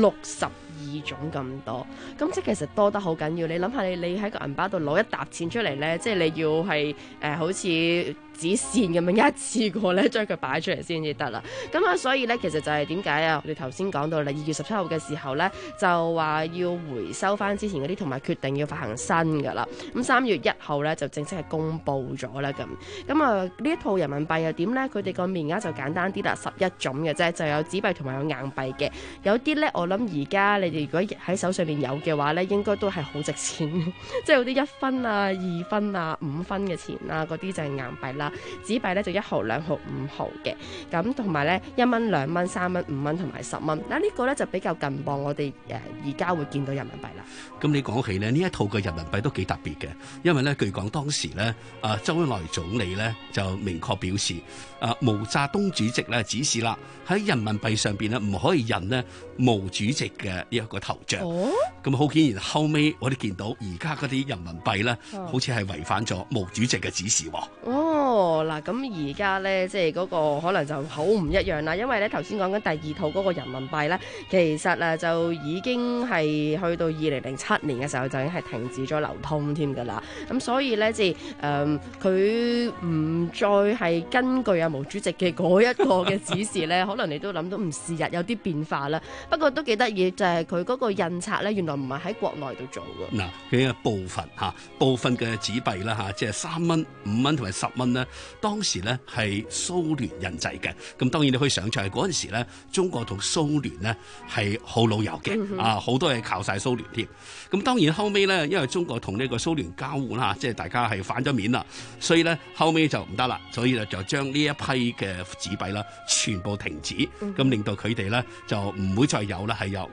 62種咁多，咁即係其實多得好緊要。你諗下，你喺個銀包度攞一沓錢出嚟咧，即係你要係好似紙線咁樣一次過咧將佢擺出嚟先至得啦。咁啊，所以咧其實就係點解啊？我哋頭先講到啦，2月17號嘅時候咧就話要回收翻之前嗰啲，同埋決定要發行新噶啦。咁3月1號咧就正式係公佈咗啦。咁啊呢一套人民幣又點咧？佢哋個面額就簡單啲啦，11種嘅啫，就有紙幣同埋有硬幣嘅。有啲咧我諗而家你哋如果喺手上面有嘅話咧，應該都係好值錢，即係有啲1分啊、2分啊、5分嘅錢啦，嗰啲就係硬幣啦。紙幣咧就1毫、2毫、5毫嘅，咁同埋咧1蚊、2蚊、3蚊、5蚊同埋10蚊。嗱呢個咧就比較近磅，我哋而家會見到人民幣啦。 咁你講起咧呢一套嘅人民幣都幾特別嘅，因為咧據講當時咧周恩來總理咧就明確表示，毛澤東主席咧指示啦，喺人民幣上邊咧唔可以印呢毛主席嘅呢一個頭像。咁好顯然後尾我哋見到而家嗰啲人民幣咧，好似係違反咗毛主席嘅指示。 嗱咁而家咧即係嗰個可能就好唔一樣啦，因為咧頭先講緊第2套嗰個人民幣咧，其實就已經係去到2007年嘅時候就已經係停止咗流通添㗎啦。咁所以咧即係佢唔再係根據毛主席嘅嗰一個嘅指示咧，可能你都諗到時日有啲變化啦。不過都幾得意，就係佢嗰個印刷咧，原來唔係喺國內度做㗎。 嗱，佢嘅部分嘅紙幣啦即係3蚊、5蚊同埋10蚊咧，當時咧係蘇聯印製嘅。咁當然你可以想象係嗰陣時咧，中國同蘇聯咧係好老友嘅，好多嘢靠晒蘇聯添。咁當然後尾咧，因為中國同呢個蘇聯交換即係大家係反咗面啦，所以咧後尾就唔得啦，所以就將呢一批嘅紙幣啦全部停止，咁令到佢哋咧就唔會再有啦係由外國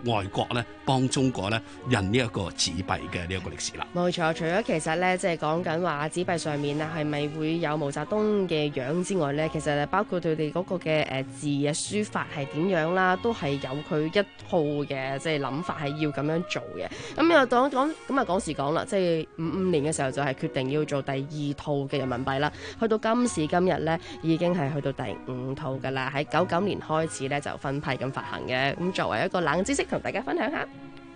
國咧幫中國咧印呢一個紙幣嘅呢一個歷史啦。 冇錯，除咗其實咧即係講緊話紙幣上面啊係咪會有毛澤東嘅樣之外咧，其實包括佢哋嗰個嘅字嘅書法係點樣啦，都係有佢一套嘅即係諗法係要咁樣做嘅。咁又講時講啦，即係55年嘅時候就係決定要做第2套嘅人民幣啦，去到今時今日咧已經係去到第5套㗎啦，喺99年開始咧就分批咁發行嘅。咁作為一個冷知識同大家分享下。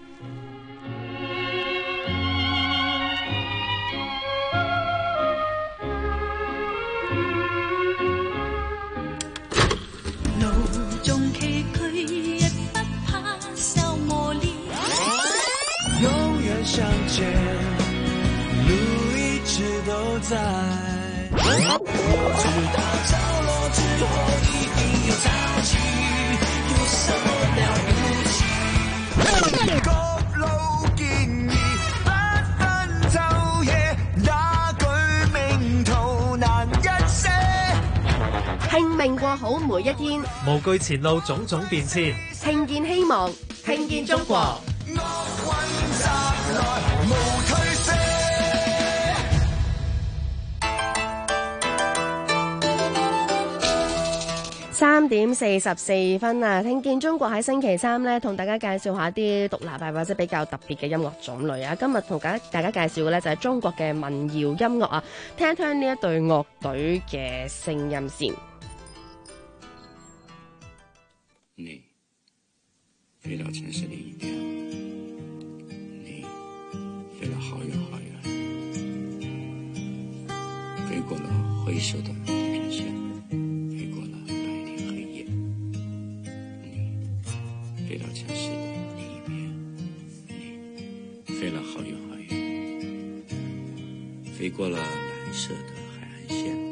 路縱崎嶇亦不怕受磨練， 永遠相見，路一直都在，直到着落之後一定有潮起，有什麼了不起？各路建議不分晝夜，那句名圖難一些。 拼命過好每一天， 無懼前路種種變遷， 聽見希望，聽見中國。3點44分啊！聽見中國喺星期3呢，同大家介紹下啲獨立或者比較特別嘅音樂種類啊！今日同大家介紹嘅呢，就係中國嘅民謠音樂啊，聽一聽呢一隊樂隊嘅聲音先。 你飛到城市另一邊，你飛了好遠好遠，飛過了灰色的地平線，飛過了白天黑夜。你飛到城市的另一邊，你飛了好遠好遠，飛過了藍色的海岸線。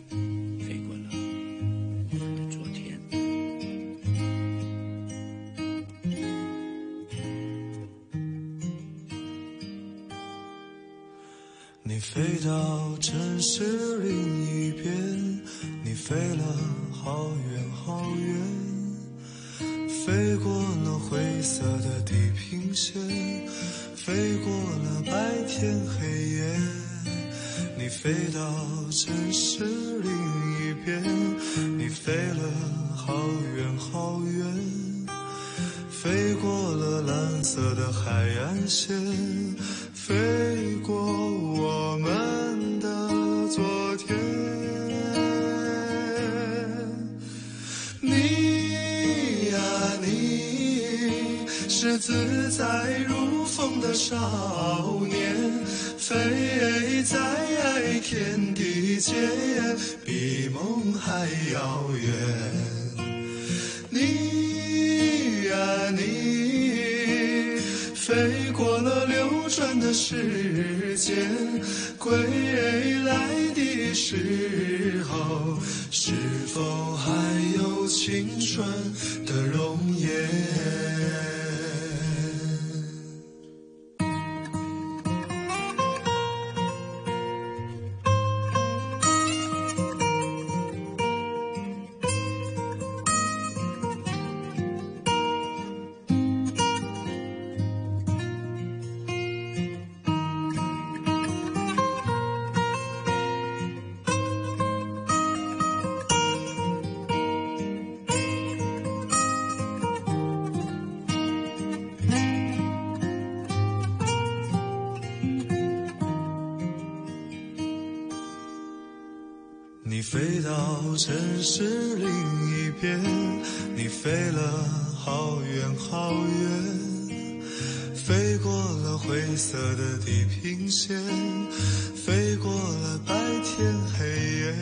你飛到城市另一邊，你飛了好遠好遠，飛過了灰色的地平線，飛過了白天黑夜。你飛到城市另一邊，你飛了好遠好遠，飛過了藍色的海岸線，飛過我們的昨天。你呀你，是自在如風的少年，飛在天地間，比夢還遙遠。你呀你，飛過了流轉的時間，歸來的時候，是否還有青春的容顏？你飛到城市另一邊，你飛了好遠好遠，飛過了灰色的地平線，飛過了白天黑夜。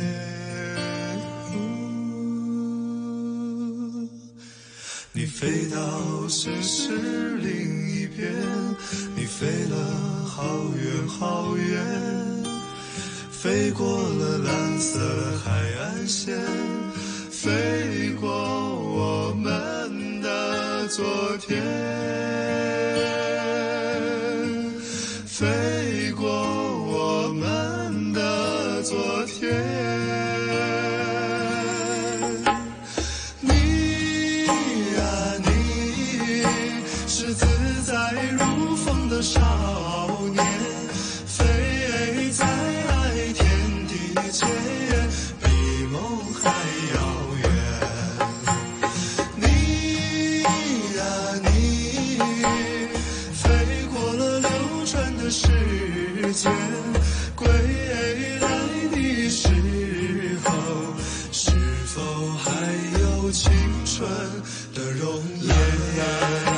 你飛到城市另一邊，你飛了好遠好遠，飛過了藍色海岸線，飛過我們的昨天，飛過我們的昨天。你呀你，是自否还有青春的容颜？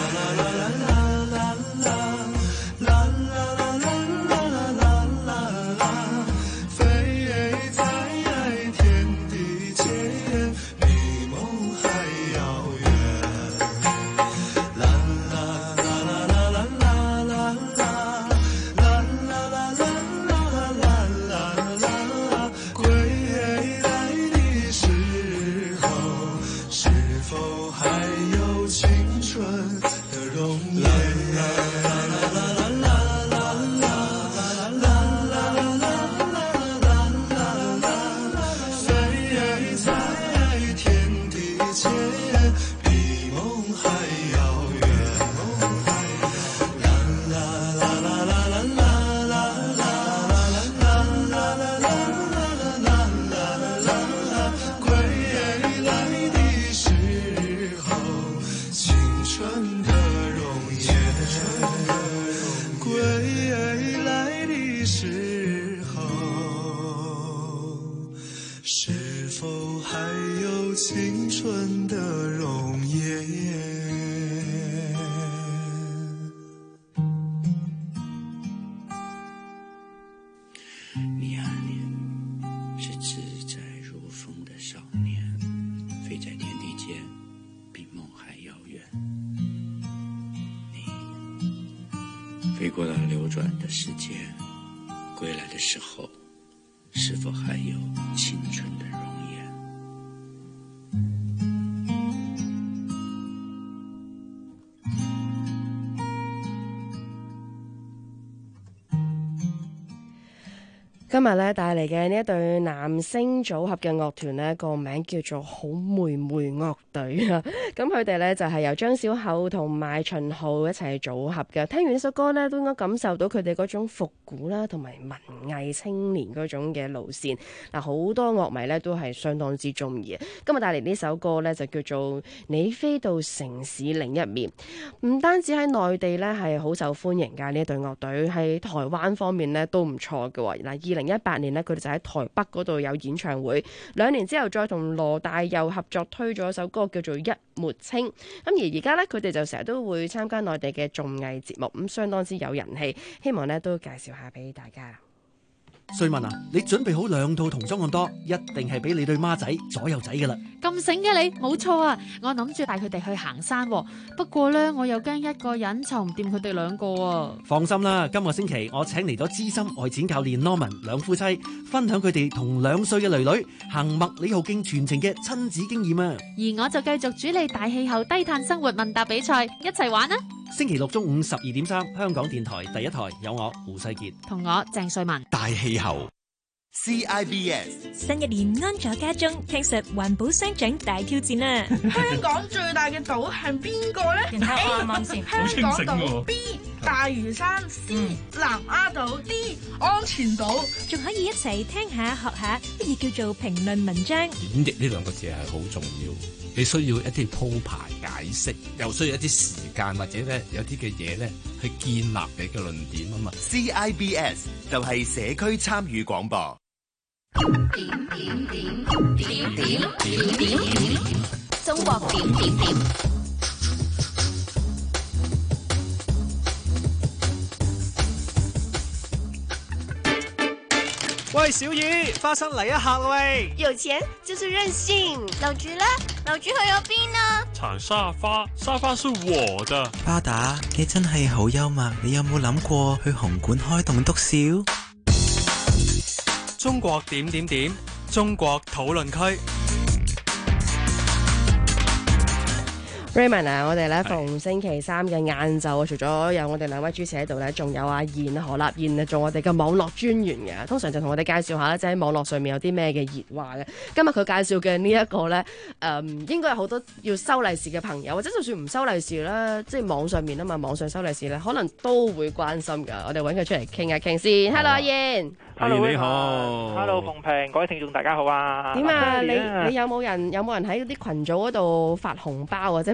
青春的容颜。 你啊，你是自在如风的少年，飞在天地间，比梦还遥远。你飞过了流转的时间，归来的时候，是否还有青春的容颜？ 今日咧帶嚟嘅呢一對男聲組合嘅樂團呢，個名叫做好妹妹樂隊啊！咁佢哋咧就係由張小厚同埋秦昊一齊組合嘅。聽完呢首歌咧，都應該感受到佢哋嗰種復古啦，同埋文藝青年嗰種嘅路線。嗱，好多樂迷咧都係相當之中意。今日帶嚟呢首歌咧就叫做《你飛到城市另一面》，唔單止喺內地咧係好受歡迎㗎，呢一對樂隊喺台灣方面咧都唔錯嘅。嗱，2018年呢，佢哋就喺台北嗰度有演唱會，2年之後再同羅大佑合作推咗一首歌叫做《一抹青》。咁而家呢，佢哋就成日都會參加內地嘅綜藝節目，咁相當之有人氣，希望呢都介紹下俾大家。 瑞文啊，你準備好2套童裝咁多，一定係俾你對孖仔左右仔噶啦。 咁醒嘅你，冇錯啊！我諗住帶佢哋去行山，不過呢，我又驚一個人湊唔掂佢哋2個啊。 放心啦，今個星期我請嚟咗資深外展教練 Norman 兩夫妻，分享佢哋同2歲嘅囡囡行麥理浩徑全程嘅親子經驗啊。 而我就繼續主理大氣候低碳生活問答比賽，一齊玩啊！ 星期六中午12.3，香港電台第一台有我胡世傑同我鄭瑞文。 大氣候 CIBS 新一年安坐家中，聽實環保雙掌大挑戰啦！ 香港最大嘅島係邊個呢？ A 香港島 B 大嶼山 C 南丫島 D 安全島， 仲可以一齊聽下學下乜嘢叫做評論文章。 演繹呢2個字係好重要，你需要一啲鋪排解釋，又需要一啲時間或者咧有啲嘅嘢咧去建立你嘅論點啊嘛。 CIBS 就係社區參與廣播。 中國點點點。 喂，小雨，花生嚟一下喂！ 有錢就是任性。樓主呢？樓主去咗邊啊？ 鏟沙發，沙發是我的。 巴打，你真係好幽默。你有冇諗過去紅館開棟篤笑？ 中國點點點，中國討論區。 Raymond 啊，我哋咧逢星期3嘅晏晝，除咗有我哋2位主持喺度咧，仲有阿燕何立燕啊，做我哋嘅網絡專員嘅。通常就同我哋介紹下咧，即係喺網絡上面有啲咩嘅熱話嘅。今日佢介紹嘅呢一個咧，應該有好多要收利是嘅朋友，或者就算唔收利是啦，即係網上面啊嘛，網上收利是咧，可能都會關心㗎。我哋揾佢出嚟傾下傾先。Hello， 阿燕。 Hello， 你好。 Hello， 鳳平，各位聽眾大家好啊。 點啊？你有冇人喺啲群組嗰度發紅包啊？即係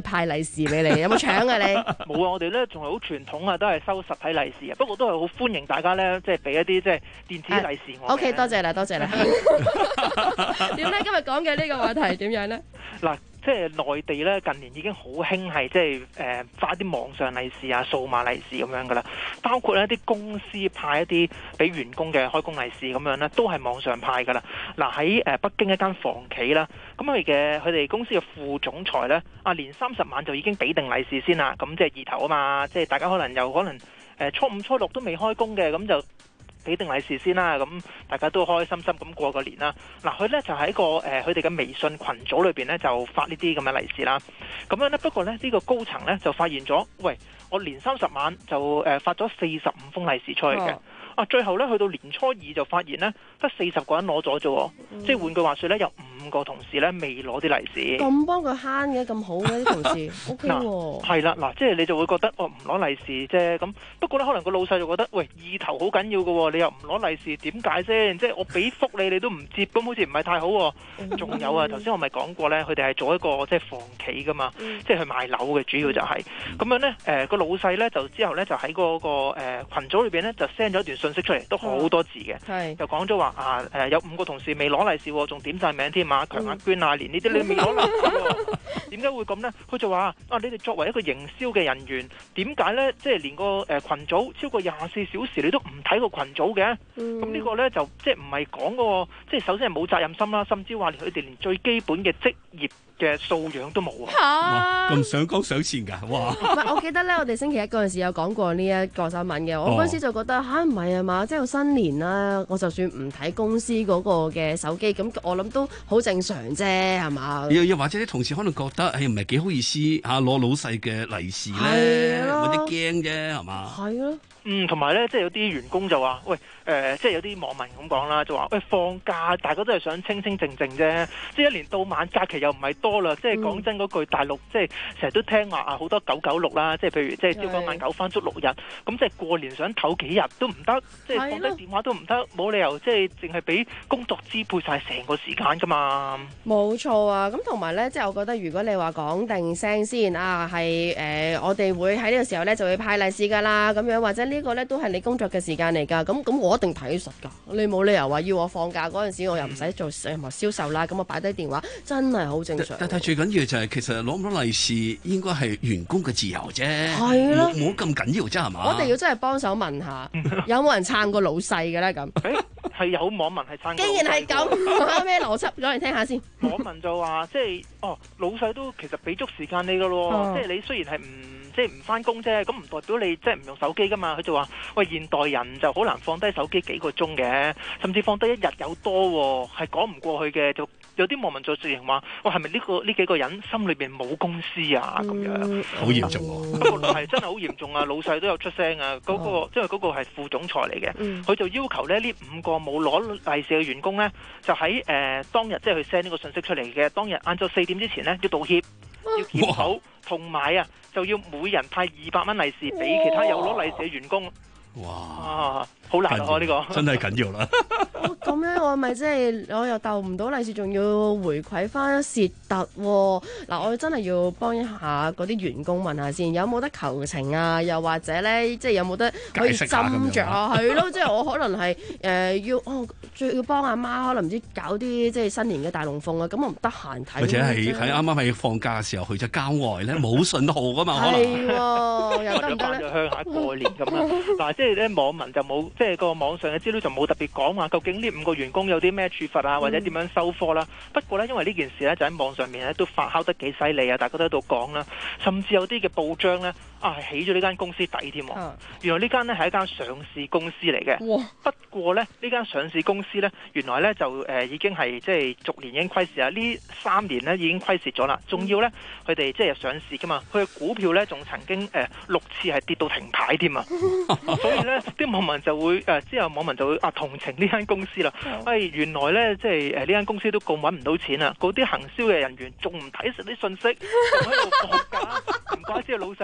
派利是俾你，有冇搶啊你？ 冇啊，我哋咧仲係好傳統啊，都係收實體利是啊。不過都係好歡迎大家咧，即係俾一啲即係電子利是我。 OK， 多謝啦，多謝啦。點咧？今日講嘅呢個話題點樣咧？ 嗱。即係內地咧，近年已經好興係即係發一啲網上利是啊、數碼利是咁樣噶啦，包括咧啲公司派一啲俾員工嘅開工利是咁樣咧，都係網上派噶啦。嗱喺北京一間房企啦，咁佢哋公司嘅副總裁咧，年30晚就已經俾定利是先啦，咁即係意頭啊嘛，即係大家可能初5初6都未開工嘅，咁就俾定利是先啦，咁大家都開開心心咁過個年啦。嗱，佢咧就喺個佢哋嘅微信群組裏邊咧就發呢啲咁嘅利是啦。咁樣咧，不過咧呢個高層咧就發現咗，喂，我年30晚就發咗45封利是出去嘅。最後咧去到年初2就發現咧得40個人攞咗啫，即係換句話說咧，有5個同事咧未攞啲利是。咁幫佢慳嘅，咁好嘅啲同事 ，OK 喎。係啦，嗱，即係你就會覺得唔攞利是啫，咁不過咧可能個老細就覺得，喂，意頭好緊要嘅喎，你又唔攞利是，點解先？即係我俾福你都唔接，咁好似唔係太好喎。仲有啊，頭先我咪講過咧，佢哋係做一個即係房企噶嘛，即係去賣樓嘅，主要就係咁樣咧。個老細咧就之後咧就喺嗰個群組裏邊咧就 send 咗一段信息出嚟，都好多字嘅，就講咗話有5個同事未攞利是，仲點晒名添啊，強額捐啊，連呢啲你未攞利是，點解會咁呢？佢就話你哋作為一個營銷嘅人員，點解呢？即係連個群組超過24小時你都唔睇個群組嘅？咁呢個呢，就即係唔係講個即係首先係冇責任心啦，甚至話佢哋連最基本嘅職業嘅素養都冇啊！ 咁上綱上線㗎，哇！ 我記得咧，我哋星期一嗰陣時有講過呢一個新聞嘅，我嗰陣時就覺得唔係啊嘛，即係新年啦，我就算唔睇公司嗰個嘅手機，咁我諗都好正常啫，係嘛？ 又或者啲同事可能覺得唔係幾好意思攞老細嘅利是咧，或者驚啫，係嘛？係咯。 同埋咧，即係有啲員工就話，喂，即係有啲網民咁講啦，就話，喂，放假大家都係想清清靜靜啫，即係一年到晚假期又唔係多啦，即係講真嗰句，大陸即係成日都聽話好多996啦，即係譬如即係朝九晚九翻足6日，咁即係過年想唞幾日都唔得，即係放低電話都唔得，冇理由即係淨係俾工作支配晒成個時間噶嘛。 冇錯啊，咁同埋咧，即係我覺得如果你話講定聲先係我哋會喺呢個時候咧就會派利是噶啦，咁樣或者呢個咧都係你工作嘅時間嚟㗎，咁我一定睇實㗎。你冇理由話要我放假嗰陣時，我又唔使做任何銷售啦，咁我擺低電話真係好正常。 但係最緊要就係其實攞唔攞利是應該係員工嘅自由啫， 係咯， 冇咁緊要啫係嘛？ 我哋要真係幫手問下，有冇人撐過老細嘅咧咁？ 係有網民係撐過。 既然係咁，咩邏輯講嚟聽下先？ 網民就話即係老細都其實俾足時間你㗎咯，即係你雖然係即係唔翻工啫，咁唔代表你即係唔用手機噶嘛？佢就話：喂，現代人就好難放低手機幾個鐘嘅，甚至放低1日有多，係講唔過去嘅。就有啲網民就直情話：喂，係咪呢幾個人心裏邊冇公司啊？咁樣好嚴重喎！ 不過係真係好嚴重啊！老細都有出聲啊！因為嗰個係副總裁嚟嘅，佢就要求咧呢5個冇攞利是嘅員工咧，就喺當日即係佢 send 呢個信息出嚟嘅當日晏晝4點之前咧要道歉，要檢討，同埋就要每人派200蚊利是俾其他有攞利是嘅員工。哇！好難呢個真係緊要啦。 咁樣我咪即係我又鬥唔到利是，仲要回饋翻蝕突喎。嗱，我真係要幫一下嗰啲員工問下先，有冇得求情啊？又或者咧，即係有冇得可以斟酌啊？係咯，即係我可能係要幫阿媽，可能唔知搞啲即係新年嘅大龍鳳啊，咁我唔得閒睇。 或者係喺啱啱喺放假嘅時候去咗郊外咧，冇信號噶嘛，可能係喎，又得唔得咧？鄉下過年咁啦，嗱，即係咧網民就冇，即係個網上嘅資料就冇特別講話，究竟呢5個員工有啲咩處罰啊，或者點樣收科啦？不過咧，因為呢件事咧就喺網上面咧都發酵得幾犀利啊，大家都喺度講啦，甚至有啲嘅報章咧係起咗呢間公司底添。原來呢間咧係一間上市公司嚟嘅。不過咧呢間上市公司咧原來咧就已經係即係逐年已經虧蝕啦，呢3年咧已經虧蝕咗啦。仲要咧佢哋即係上市噶嘛，佢嘅股票咧仲曾經6次係跌到停牌添啊！所以咧啲網民就會之後網民就會同情呢間公司啦。原來咧即係呢間公司都咁揾唔到錢啊！嗰啲行銷嘅人員仲唔睇實啲信息，仲喺度放假，唔怪之老細鬧咁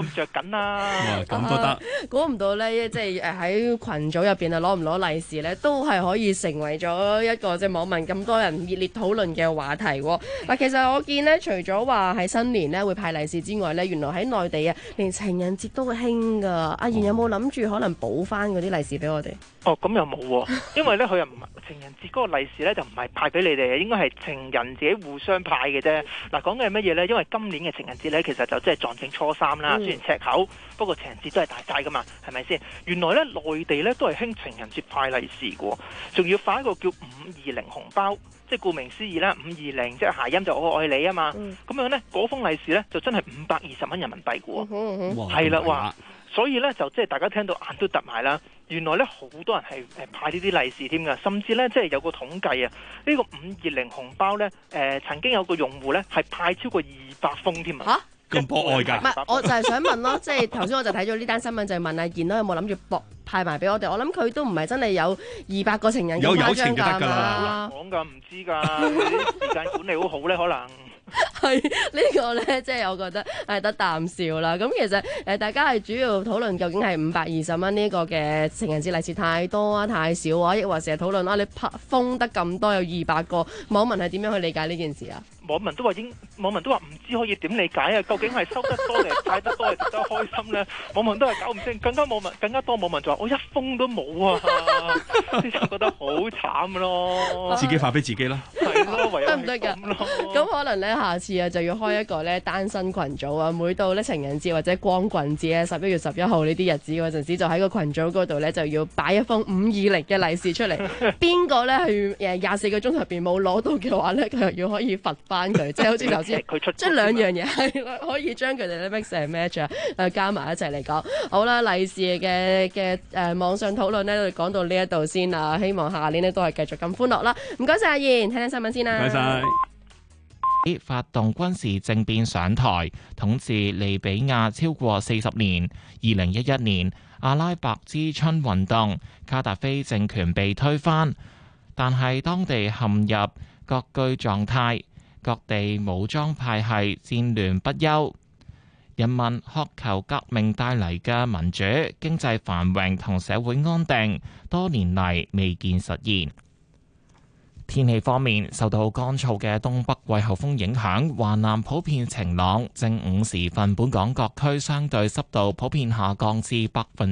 着緊啦。 咁都得， 估唔到咧，即係喺群組入邊啊，攞唔攞利是咧，都係可以成為咗一個即係網民咁多人熱烈討論嘅話題喎。嗱，其實我見咧，除咗話喺新年咧會派利是之外咧，原來喺內地啊，連情人節都會興㗎。阿賢有冇諗住可能補翻嗰啲利是俾我哋？ 哦，咁又冇喎，因為咧佢又唔係情人節嗰個利是咧，就唔係派俾你哋嘅，應該係情人自己互相派嘅啫。嗱，講嘅係乜嘢咧？因為今年嘅情人節咧，其實就即係撞正初三啦，雖然赤口，不過情人節都係大晒噶嘛，係咪先？原來咧內地咧都係興情人節派利是嘅，仲要發一個叫520紅包，即係顧名思義啦，520即係諧音就我愛你啊嘛。咁樣咧嗰封利是咧就真係520蚊人民幣嘅喎，係啦，哇！所以咧就即係大家聽到眼都突埋啦。原來咧好多人係派呢啲利是添㗎，甚至咧即係有個統計啊，呢個520紅包咧曾經有個用戶咧係派超過200封添啊！ 咁博愛㗎？ 唔係，我就係想問咯，即係頭先我就睇咗呢單新聞，就係問阿賢啦，有冇諗住派埋俾我哋？我諗佢都唔係真係有200個情人咁誇張㗎嘛？ 講㗎，唔知㗎，啲時間管理好好咧，可能。 係呢個咧，即係我覺得係得啖笑啦。咁其實大家係主要討論究竟係520蚊呢個嘅情人節利是太多啊、太少啊，抑或成日討論啊，你封得咁多有200個，網民係點樣去理解呢件事啊？ 網民都話唔知可以點理解啊？究竟係收得多定係派得多係值得開心咧？網民都係搞唔清，更加多網民就話我一封都冇啊，即係覺得好慘咯。 自己發俾自己啦， 係咯，唯有得唔得㗎？咁可能咧，下次啊就要開一個咧單身群組啊，每到咧情人節或者光棍節啊，11月11號呢啲日子嗰陣時，就喺個群組嗰度咧就要擺一封520嘅利是出嚟。邊個咧係24個鐘入邊冇攞到嘅話咧，佢又要可以罰翻佢，即係好似頭先佢出即係兩樣嘢係啦，可以將佢哋咧 mix and match 啊，加埋一齊嚟講。好啦，利是嘅網上討論咧，我哋講到呢一度先啦。希望下年咧都係繼續咁歡樂啦。唔該晒阿賢，聽聽新聞先啦。 唔該晒。 發動軍事政變上台，統治利比亞超過40年。2011年阿拉伯之春運動，卡達菲政權被推翻，但係當地陷入割據狀態，各地武裝派系戰亂不休，人民渴求革命帶嚟嘅民主、經濟繁榮同社會安定，多年嚟未見實現。天氣方面，受到乾燥嘅東北季候風影響，華南普遍晴朗。正午時分，本港各區相對濕度普遍下降至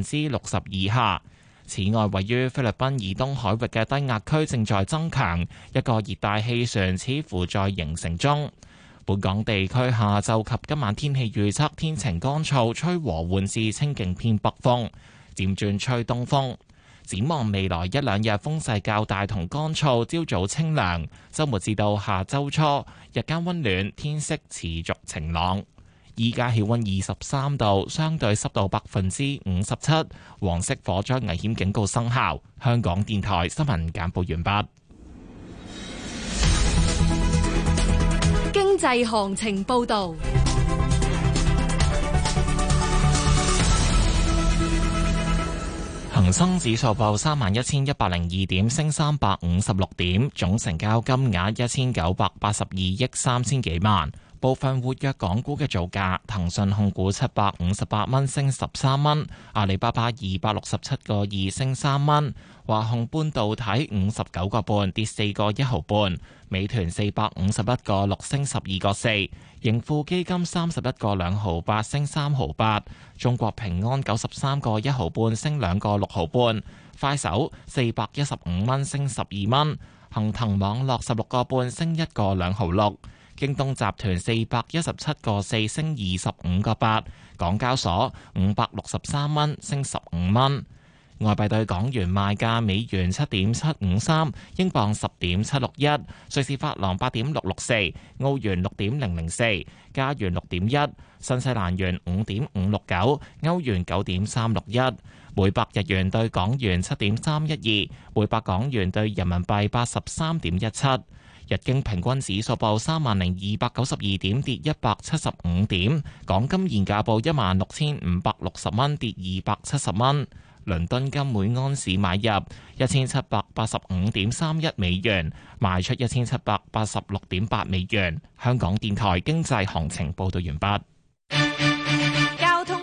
60%以下。此外，位於菲律賓以東海域嘅低壓區正在增強，一個熱帶氣旋似乎在形成中。本港地區下晝及今晚天氣預測，天晴乾燥，吹和緩至清勁偏北風，漸轉吹東風。展望未來一兩日風勢較大同乾燥，朝早清涼，週末至到下週初日間溫暖，天色持續晴朗。依家氣溫23度，相對濕度57%，黃色火災危險警告生效。香港電台新聞簡報完畢。 經濟行情報導。 恒生指數報31,102點，升356點，總成交金額1982億3千幾萬。部分活躍港股嘅造價：騰訊控股758蚊，升13蚊；阿里巴巴267個2，升3蚊；華虹半導體59個半，跌4個1毫半；美團451個6，升12個4；盈富基金31個2毫8，升3毫8；中國平安93個1毫半，升2個6毫半；快手415蚊，升12蚊；恒騰網絡16個半，升1個2毫6。京東集團417個4，升25個8，港交所563蚊，升15蚊。外幣對港元賣價：美元7.753，英鎊10.761，瑞士法郎8.664，澳元6.004，加元6.1，新西蘭元5.569，歐元9.361，每百日元對港元7.312，每百港元對人民幣83.17。日經平均指數報30,292點，跌175點。港金現價報16,560蚊，跌270蚊。倫敦金每安士買入1785.31美元，賣出1786.8美元。香港電台經濟行情報道完畢。 交通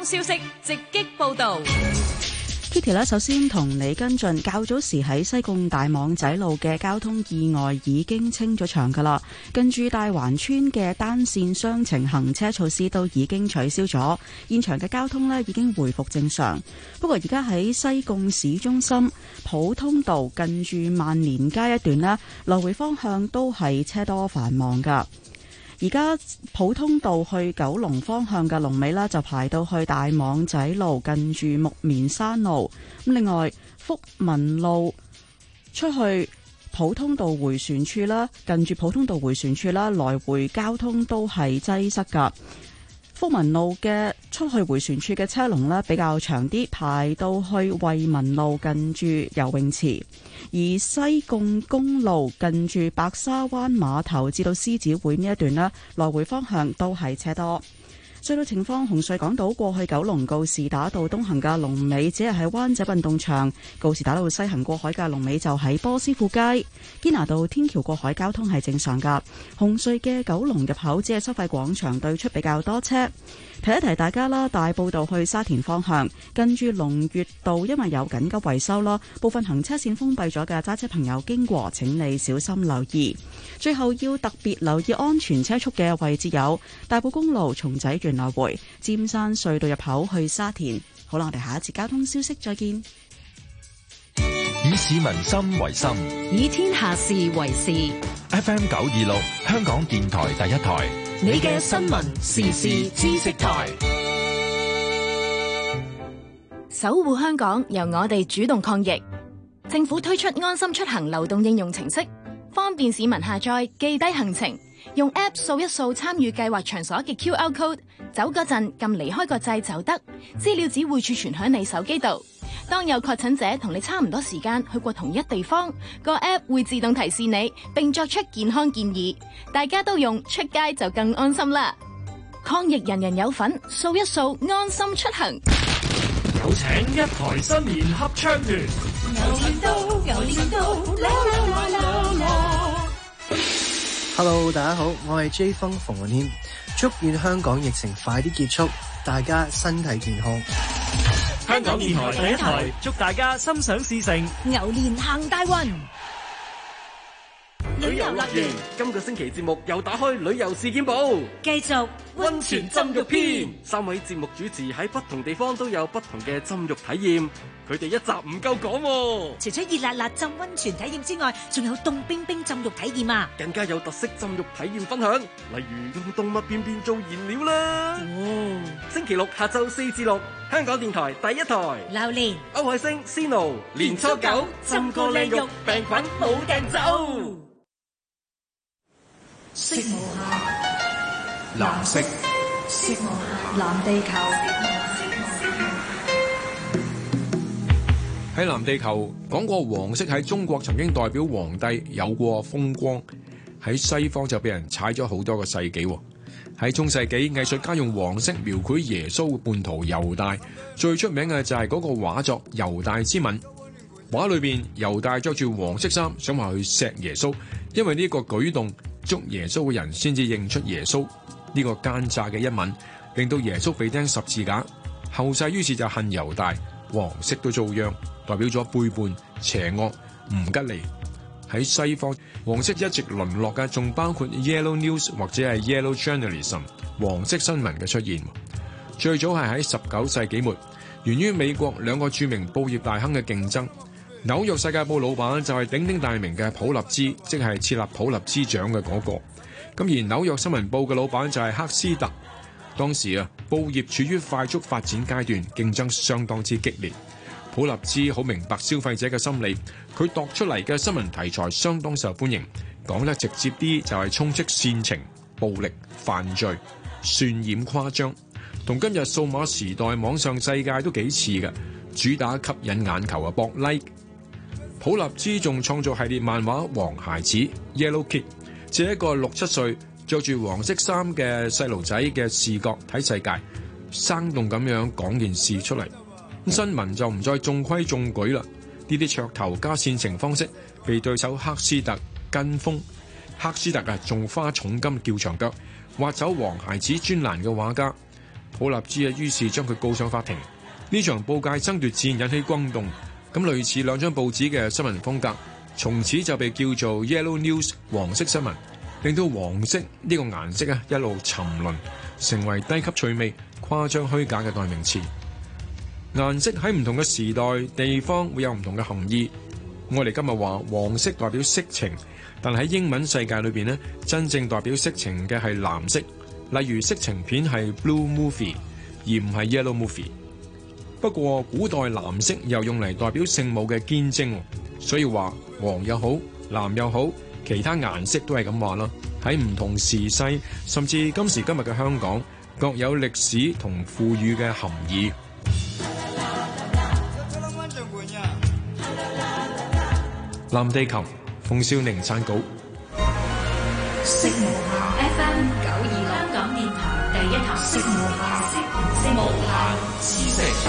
消息直擊報導。 Kitty 咧，首先同你跟進，較早時喺西貢大網仔路嘅交通意外已經清咗場㗎啦，近住大環村嘅單線雙程行車措施都已經取消咗，現場嘅交通呢已經回復正常。不過而家喺西貢市中心普通道近住萬年街一段呢，來回方向都係車多繁忙㗎。而家普通道去九龍方向嘅龍尾呢，就排到去大網仔路近住木棉山路。咁另外福民路出去普通道迴旋處啦，近住普通道迴旋處啦，來回交通都係擠塞㗎。福民路嘅出去迴旋處嘅車龍呢比較長啲，排到去惠民路近住游泳池。而西貢公路近住白沙灣碼頭至到獅子會呢一段呢，來回方向都係車多。隧道情況，紅隧港島過去九龍告士打道東行嘅龍尾只係喺灣仔運動場，告士打道西行過海嘅龍尾就喺波斯富街。堅拿道天橋過海交通係正常㗎。紅隧嘅九龍入口只係收費廣場對出比較多車。提一提大家啦，大埔道去沙田方向近住龍悅道，因為有緊急維修啦，部分行車線封閉咗嘅，揸車朋友經過請你小心留意。最後要特別留意安全車速嘅位置有大埔公路松仔園來回、尖山隧道入口去沙田。好啦，我哋下一節交通消息再見。 以市民心為心， 以天下事為事。 FM 926香港電台第一台， 你嘅新聞時事知識台。 守護香港，由我哋主動抗疫。政府推出安心出行流動應用程式，方便市民下載記低行程，用 App 掃一掃參與計劃場所嘅 QR code， 走嗰陣撳離開個掣就得，資料只會儲存喺你手機度。當有確診者同你差唔多時間去過同一地方，個 App 會自動提示你，並作出健康建議。大家都用，出街就更安心啦！抗疫人人有份，掃一掃安心出行。 有請一台新年合唱團。牛年到，牛年到，啦啦啦啦啦。 Hello， 大家好，我係 J 風馮雲謙，祝願香港疫情快啲結束，大家身體健康。 香港電台第一台，祝大家心想事成， 牛年行大運。 旅遊樂園今個星期節目又打開旅遊事件簿， 繼續溫泉浸浴篇。3位節目主持喺不同地方都有不同嘅浸浴體驗，佢哋一集唔夠講。 除咗熱辣辣浸溫泉體驗之外，仲有凍冰冰浸浴體驗啊！ 更加有特色浸浴體驗分享，例如用動物便便做燃料啦。星期六下晝4至6，香港電台第一台。 榴蓮、 歐海星、Sino， 年初9浸個靚浴，病菌冇掟走。 色無限， 藍色， 色無限，藍地球。 喺藍地球講過，黃色喺中國曾經代表皇帝，有過風光；喺西方就俾人踩咗好多個世紀。喺中世紀，藝術家用黃色描繪耶穌叛徒猶大，最出名嘅就係嗰個畫作《猶大之吻》。畫裏邊猶大着住黃色衫，想話去錫耶穌，因為呢個舉動捉耶穌嘅人先至認出耶穌。呢個奸詐嘅一吻，令到耶穌被釘十字架。後世於是就恨猶大，黃色都遭殃，代表咗背叛、邪惡、唔吉利。喺西方，黃色一直淪落嘅，仲包括 Yellow News 或者係 Yellow Journalism 黃色新聞嘅出現。最早係喺19世紀末，源於美國兩個著名報業大亨嘅競爭。紐約世界報老闆就係鼎鼎大名嘅普立茲，即係設立普立茲獎嘅嗰個。咁而紐約新聞報嘅老闆就係赫斯特。當時報業處於快速發展階段，競爭相當之激烈。普立茲好明白消費者嘅心理，佢度出嚟嘅新聞題材相當受歡迎。講得直接啲就係充斥煽情、暴力、犯罪、渲染誇張，同今日數碼時代網上世界都幾似嘅，主打吸引眼球博 like。普立茲仲創造系列漫畫《黃孩子》Yellow Kid， 借一個6、7歲着住黃色衫嘅細路仔嘅視覺睇世界，生動咁樣講件事出嚟。新聞就唔再中規中矩啦，呢啲噱頭加煽情方式被對手赫斯特跟風。赫斯特仲花重金叫長腳，挖走《黃孩子》專欄嘅畫家。 普立茲於是將佢告上法庭。呢場報界爭奪戰引起轟動，咁類似兩張報紙嘅新聞風格，從此就被叫做 Yellow News 黃色新聞，令到黃色呢個顏色一路沉淪，成為低級趣味、誇張虛假嘅代名詞。顏色喺唔同嘅時代、地方會有唔同嘅含義。我哋今日話黃色代表色情，但喺英文世界裏邊呢，真正代表色情嘅係藍色。例如色情片係 blue movie， 而唔係 yellow movie。不過古代藍色又用嚟代表聖母嘅堅貞，所以話黃又好，藍又好，其他顏色都係咁話啦。喺唔同時勢，甚至今時今日嘅香港，各有歷史同賦予嘅含義。藍地球，馮少寧撰稿。 色無限 FM 926香港電台第一台，色無限，色無限，知識。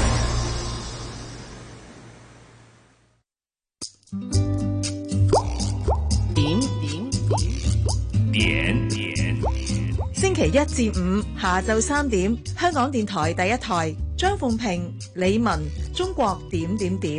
點。星期一至五下晝3點，香港電台第一台，張鳳平、李文，中國點。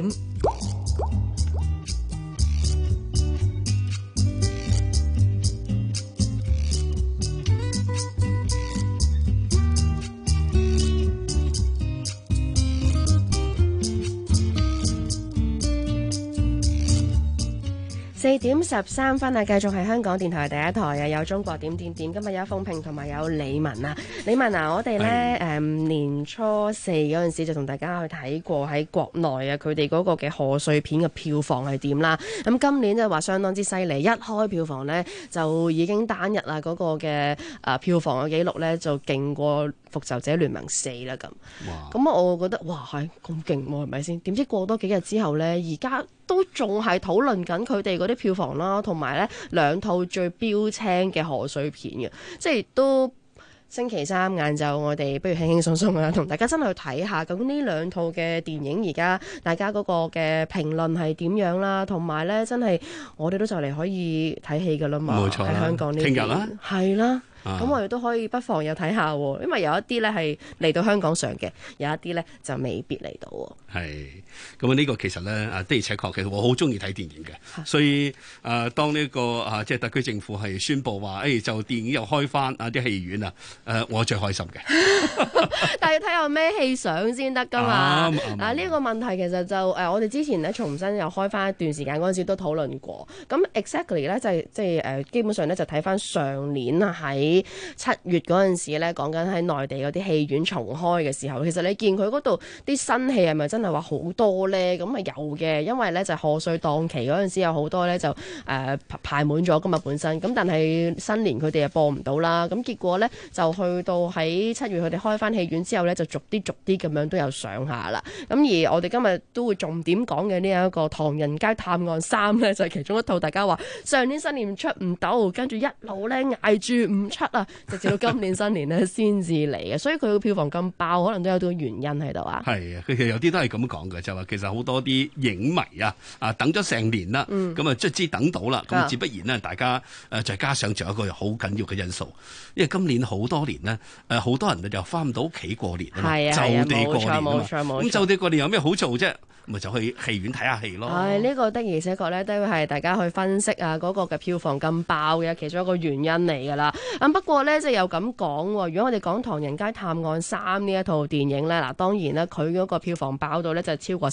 4點13分啊！繼續係香港電台第一台啊，有中國點。今日有鳳平同埋有李文啊。李文啊，我哋咧年初4嗰陣時就同大家去睇過喺國內啊，佢哋嗰個嘅賀歲片嘅票房係點啦。咁今年就話相當之犀利，一開票房呢，就已經單日啊嗰個嘅票房嘅紀錄呢，就勁過《復仇者聯盟4》啦咁。咁我覺得哇係咁勁喎，係咪先？點知過多幾日之後呢，而家都仲係討論緊佢哋嗰啲票房啦，同埋咧2套最標青嘅賀歲片嘅，即係都星期三晏晝，我哋不如輕輕鬆鬆啊，同大家真係去睇下究竟呢2套嘅電影而家大家嗰個嘅評論係點樣啦，同埋咧真係我哋都就嚟可以睇戲噶啦嘛， 冇錯啦， 喺香港呢邊聽日啦， 係啦。咁我哋都可以不妨有睇下喎，因為有一啲咧係嚟到香港上嘅，有一啲咧就未必嚟到喎。係， 咁呢個其實咧的而且確，其實我好中意睇電影嘅，所以當呢個即係特區政府係宣布話，就電影又開翻啲戲院啊，我最開心嘅。 但係要睇下咩戲上先得㗎嘛。嗱呢個問題其實就我哋之前咧重新又開翻一段時間嗰陣時都討論過。咁 exactly 咧就係即係基本上咧就睇翻上年啊喺7月嗰陣時咧，講緊喺內地嗰啲戲院重開嘅時候，其實你見佢嗰度啲新戲係咪真係話好多咧？咁啊有嘅，因為咧就賀歲檔期嗰陣時有好多咧就排滿咗㗎嘛本身，咁但係新年佢哋又播唔到啦，咁結果咧就去到喺7月佢哋開翻戲院之後咧，就逐啲咁樣都有上下啦。咁而我哋今日都會重點講嘅呢一個《唐人街探案3》咧，就係其中一套大家話上年新年出唔到，跟住一路咧捱住唔出啊，直至到今年新年咧先至嚟嘅，所以佢個票房咁爆，可能都有啲原因喺度啊。 係啊，佢其實有啲都係咁講嘅，就話其實好多啲影迷啊等咗成年啦，咁啊卒之等到啦，咁自不然呢，大家再加上仲有一個好緊要嘅因素，因為今年好多年呢，好多人就翻唔到屋企過年啊嘛，就地過年啊嘛，咁就地過年有咩好做啫？咪就去戲院睇下戲咯。 呢個的而且確咧，都係大家去分析啊嗰個嘅票房咁爆嘅其中一個原因嚟㗎啦。咁不過咧，即係又咁講喎。如果我哋講《唐人街探案3》呢一套電影咧，嗱當然咧，佢嗰個票房爆到咧就超過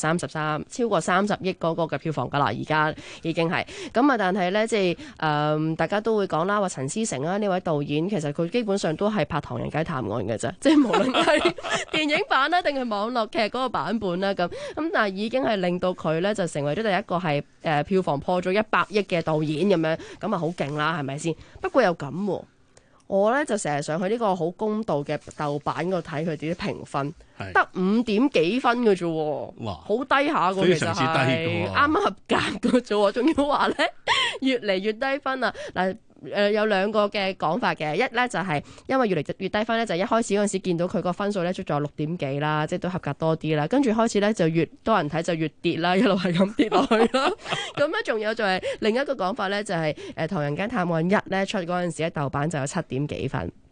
30億嗰個嘅票房㗎啦。而家已經係咁啊，但係咧即係大家都會講啦，話陳思誠呢位導演其實佢基本上都係拍《唐人街探案》嘅啫，即係無論係電影版啦定係網絡劇嗰個版本啦咁。但係已經係令到佢咧就成為咗第一個係票房破咗100億嘅導演咁樣，咁啊好勁啦，係咪先？不過又咁，我咧就成日上去呢個好公道嘅豆瓣嗰度睇佢哋啲評分，得5點幾分嘅啫，哇，好低下嘅，其實係啱啱合格嘅啫，仲要話咧越嚟越低分啊嗱。有2個嘅講法嘅，一咧就係因為越嚟越低分咧，就一開始嗰陣時見到佢個分數咧出咗6點幾啦，即係都合格多啲啦。跟住開始咧就越多人睇就越跌啦，一路係咁跌落去啦。咁咧仲有就係另一個講法咧，就係《唐人街探案1》咧出嗰陣時咧豆瓣就有7點幾分。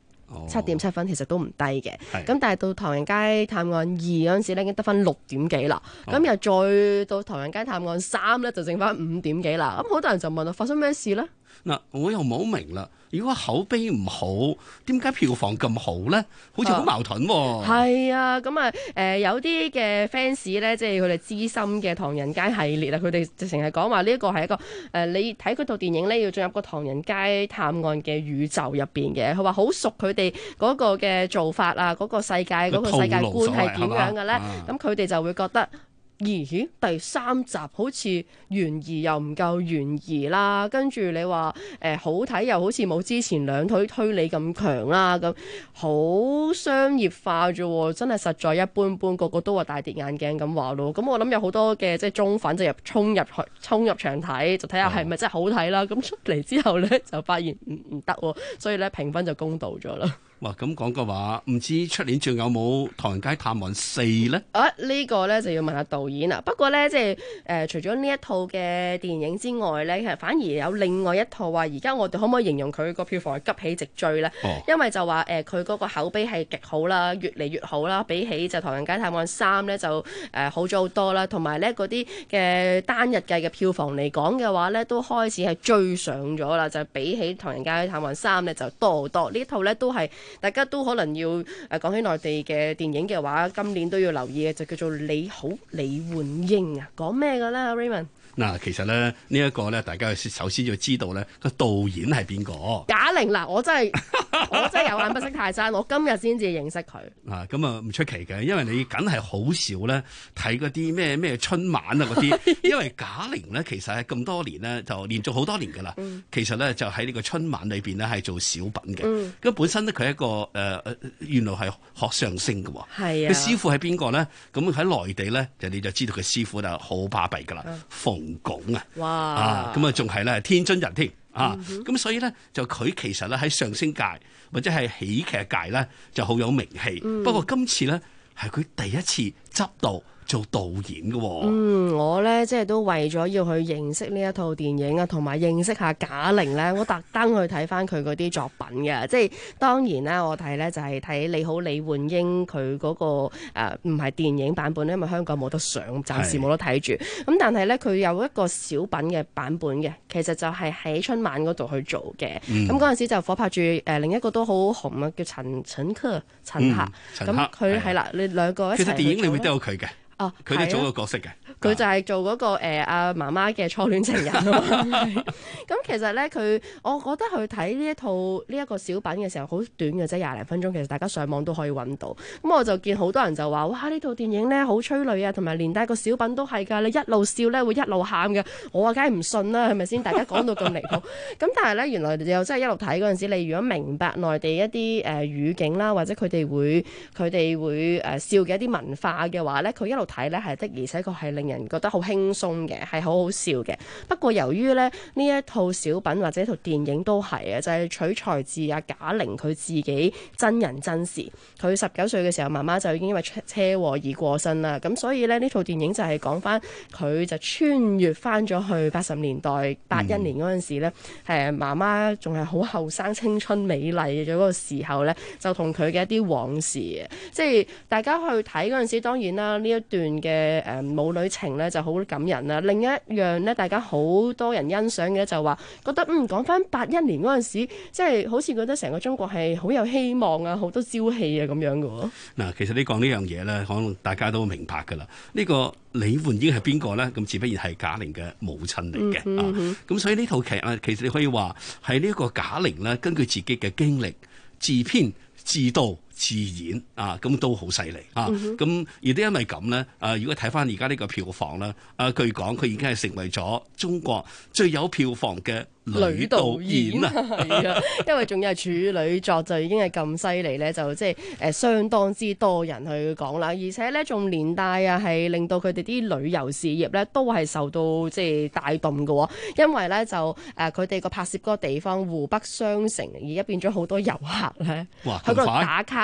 7.7分，其實都唔低嘅。咁但係到唐人街探案2嗰陣時咧，已經得翻6點幾啦。咁又再到唐人街探案3咧，就剩翻5點幾啦。咁好多人就問啦，發生咩事咧？ 嗱，我又冇明啦。如果口碑唔好，點解票房咁好咧？好似好矛盾喎。 係啊，咁啊有啲嘅 fans 咧，即係佢哋資深嘅唐人街系列啊，佢哋直情係講話呢一個係一個你睇嗰套電影咧，要進入個唐人街探案嘅宇宙入邊嘅。佢話好熟佢哋嗰個嘅做法啊，嗰個世界嗰個世界觀係點樣嘅咧？咁佢哋就會覺得。咦？第3集好似懸疑又唔夠懸疑啦，跟住你話好睇又好似冇之前2套推理咁強啦，咁好商業化啫喎，真係實在一般般，個個都話大跌眼鏡咁話咯。咁我諗有好多嘅即係忠粉就衝入場睇，就睇下係咪真係好睇啦。咁出嚟之後咧就發現唔得喎，所以咧評分就公道咗啦。 哇，咁講嘅話，唔知出年仲有冇《唐人街探案4》咧？ 呢個咧就要問下導演啦。不過咧，即係除咗呢一套嘅電影之外咧，其實反而有另外一套話，而家我哋可唔可以形容佢個票房係急起直追咧？因為就話佢嗰個口碑係極好啦，越嚟越好啦，比起就《唐人街探案3》咧就好咗好多啦。同埋咧嗰啲嘅單日計嘅票房嚟講嘅話咧，都開始係追上咗啦。就比起《唐人街探案3》咧就多好多。呢一套咧都係。大家都可能要講起內地嘅電影嘅話，今年都要留意嘅就叫做你好李煥英啊，講咩嘅咧 Raymond？ 嗱，其實咧呢一個咧，大家首先要知道咧個導演係邊個？ 賈玲嗱，我真係有眼不識泰山，我今日先至認識佢。 啊，咁啊唔出奇嘅，因為你梗係好少咧睇嗰啲咩春晚啊嗰啲，因為賈玲咧其實係咁多年咧就連續好多年噶啦，其實咧就喺呢個春晚裏邊咧係做小品嘅。咁本身咧佢係一個原來係學相聲嘅喎。係啊。佢師傅係邊個咧？咁喺內地咧就你就知道佢師傅就好巴閉噶啦，馮鞏啊。哇！啊，咁啊仲係咧天津人添。咁所以咧就佢其實咧喺相聲界或者係喜劇界咧就好有名氣。不過今次咧係佢第一次執導做導演嘅喎。 我咧即係都為咗要去認識呢一套電影啊，同埋認識下賈玲咧，我特登去睇翻佢嗰啲作品嘅。即係當然啦，我睇咧就係睇你好李煥英佢嗰個唔係電影版本，因為香港冇得上，暫時冇得睇住。咁但係咧佢有一個小品嘅版本嘅，其實就係喺春晚嗰度去做嘅。咁嗰陣時就火拍住另一個都好紅啊，叫陳克。咁佢係啦，你兩個一齊。 其實電影裏面都有佢嘅。佢都做個角色嘅， 佢就係做嗰個阿媽媽嘅初戀情人啊嘛。咁其實咧，我覺得去睇呢一個小品嘅時候，好短嘅啫，20零分鐘。其實大家上網都可以揾到。咁我就見好多人就話：哇！呢套電影咧好催淚啊，同埋連帶個小品都係㗎。你一路笑咧會一路喊嘅。我話梗係唔信啦，係咪先？大家講到咁離譜。咁但係咧，原來又真係一路睇嗰陣時，你如果明白內地一啲語境啦，或者佢哋會笑嘅一啲文化嘅話咧，佢一路睇咧係的，而且確係令人覺得好輕鬆嘅，係好好笑嘅。不過由於咧呢一套小品或者一套電影都係啊，就係取材自阿賈玲佢自己真人真事。佢19歲嘅時候，媽媽就已經因為車禍而過身啦。咁所以咧呢套電影就係講翻佢就穿越翻咗去80年代81年嗰陣時咧，媽媽仲係好後生、青春美麗嘅嗰個時候咧，就同佢嘅一啲往事，即係大家去睇嗰陣時，當然啦呢一段嘅母女情咧就好感人啦。另一樣咧，大家好多人欣賞嘅就話覺得講翻81年嗰陣時，即係好似覺得成個中國係好有希望啊，好多朝氣啊咁樣嘅喎。 嗱，其實你講呢樣嘢咧，可能大家都明白㗎啦。呢個李煥英係邊個咧？咁自不然係賈玲嘅母親嚟嘅。咁所以呢套劇啊，其實你可以話係呢一個賈玲咧，根據自己嘅經歷自編自導自演啊，咁都好犀利啊！咁而都因為咁咧，如果睇翻而家呢個票房咧，據講佢已經係成為咗中國最有票房嘅女導演啊！ 係啊，因為仲有處女作就已經係咁犀利咧，就即係相當之多人去講啦，而且咧仲連帶係令到佢哋啲旅遊事業咧都係受到即係帶動嘅喎，因為咧就佢哋個拍攝嗰個地方湖北商城而家變咗好多遊客咧，去嗰度打卡。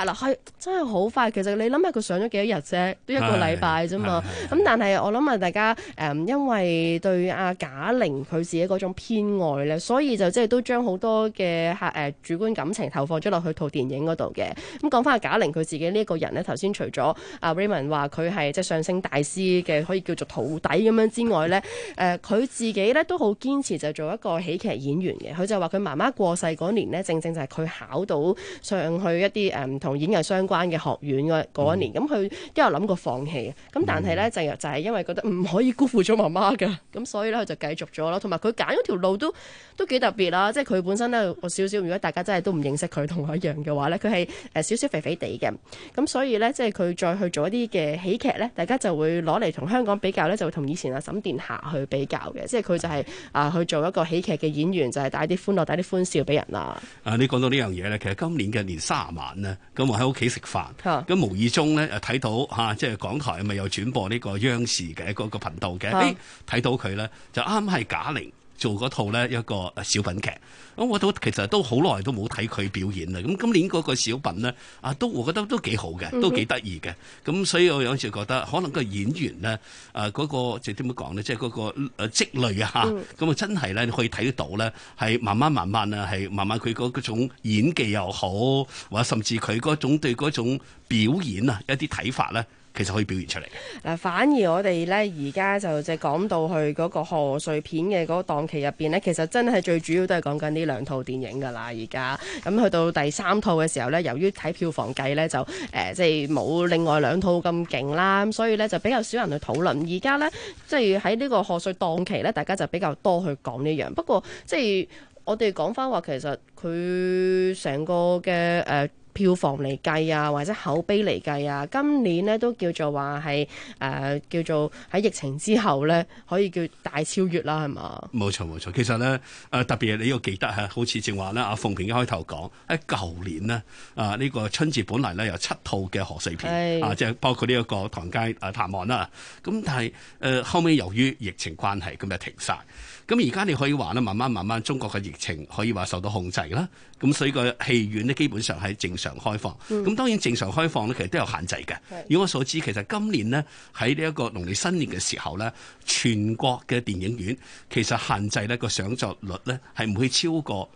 啦，係真係好快。其實你諗下佢上咗幾多日啫，都一個禮拜啫嘛。咁但係我諗啊，大家因為對阿賈玲佢自己嗰種偏愛咧，所以就即係都將好多嘅主觀感情投放咗落去套電影嗰度嘅。咁講翻阿賈玲佢自己呢一個人咧，頭先除咗阿 Raymond 話佢係即係相聲大師嘅，可以叫做徒弟咁樣之外咧，佢自己咧都好堅持就做一個喜劇演員嘅。佢就話佢媽媽過世嗰年呢，正正就係佢考到上去一啲唔同演藝相關嘅學院嗰一年。咁佢都有諗過放棄，咁但係咧就係因為覺得唔可以辜負咗媽媽㗎，咁所以咧佢就繼續咗咯。同埋佢揀咗條路都幾特別啦，即係佢本身咧有少少，如果大家真係都唔認識佢同我一樣嘅話咧，佢係少少肥肥地嘅。咁所以咧即係佢再去做一啲嘅喜劇咧，大家就會攞嚟同香港比較咧，就會同以前阿沈殿霞去比較嘅。即係佢就係去做一個喜劇嘅演員，就係帶啲歡樂、帶啲歡笑俾人啦。你講到呢樣嘢咧，其實今年嘅年30晚呢，咁我喺屋企食飯，咁無意中咧睇到即係港台咪有轉播呢個央視嘅嗰個頻道嘅，睇到佢咧就啱係賈玲做嗰套咧一個小品劇，咁我都其實都好耐都冇睇佢表演啦。咁今年嗰個小品呢，我覺得都幾好嘅，都幾得意嘅。咁所以我有時覺得可能個演員呢，嗰個即係點樣講呢？即係嗰個積累啊，咁真係咧可以睇得到咧，係慢慢啊，係慢慢佢嗰種演技又好，或者甚至佢嗰種對嗰種表演啊一啲睇法咧，其實可以表現出嚟嘅。嗱，反而我哋咧而家就即係講到去嗰個賀歲片嘅嗰個檔期入邊呢，其實真係最主要都係講緊呢2套電影㗎啦。而家咁去到第3套嘅時候呢，由於睇票房計呢，就即係冇另外2套咁勁啦，咁所以呢，就比較少人去討論。而家呢，即係喺呢個賀歲檔期呢，大家就比較多去講呢樣。不過即係我哋講翻話，其實佢成個嘅票房嚟計啊，或者口碑嚟計啊，今年呢都叫做話係叫做喺疫情之後呢，可以叫大超越啦，係嘛？冇錯。其實呢，特別係你要記得好似正話呢，阿鳳萍一開頭講喺舊年呢，呢個春節本嚟呢有7套嘅賀歲片即係包括呢一個《唐人街探案》啦。咁但係後尾由於疫情關係，咁就停晒。咁而家你可以話咧，慢慢中國嘅疫情可以話受到控制啦。咁所以個戲院呢，基本上係正常開放。咁當然正常開放呢，其實都有限制嘅。以我所知，其實今年呢，喺呢一個農曆新年嘅時候呢，全國嘅電影院其實限制呢個上座率呢係唔會超過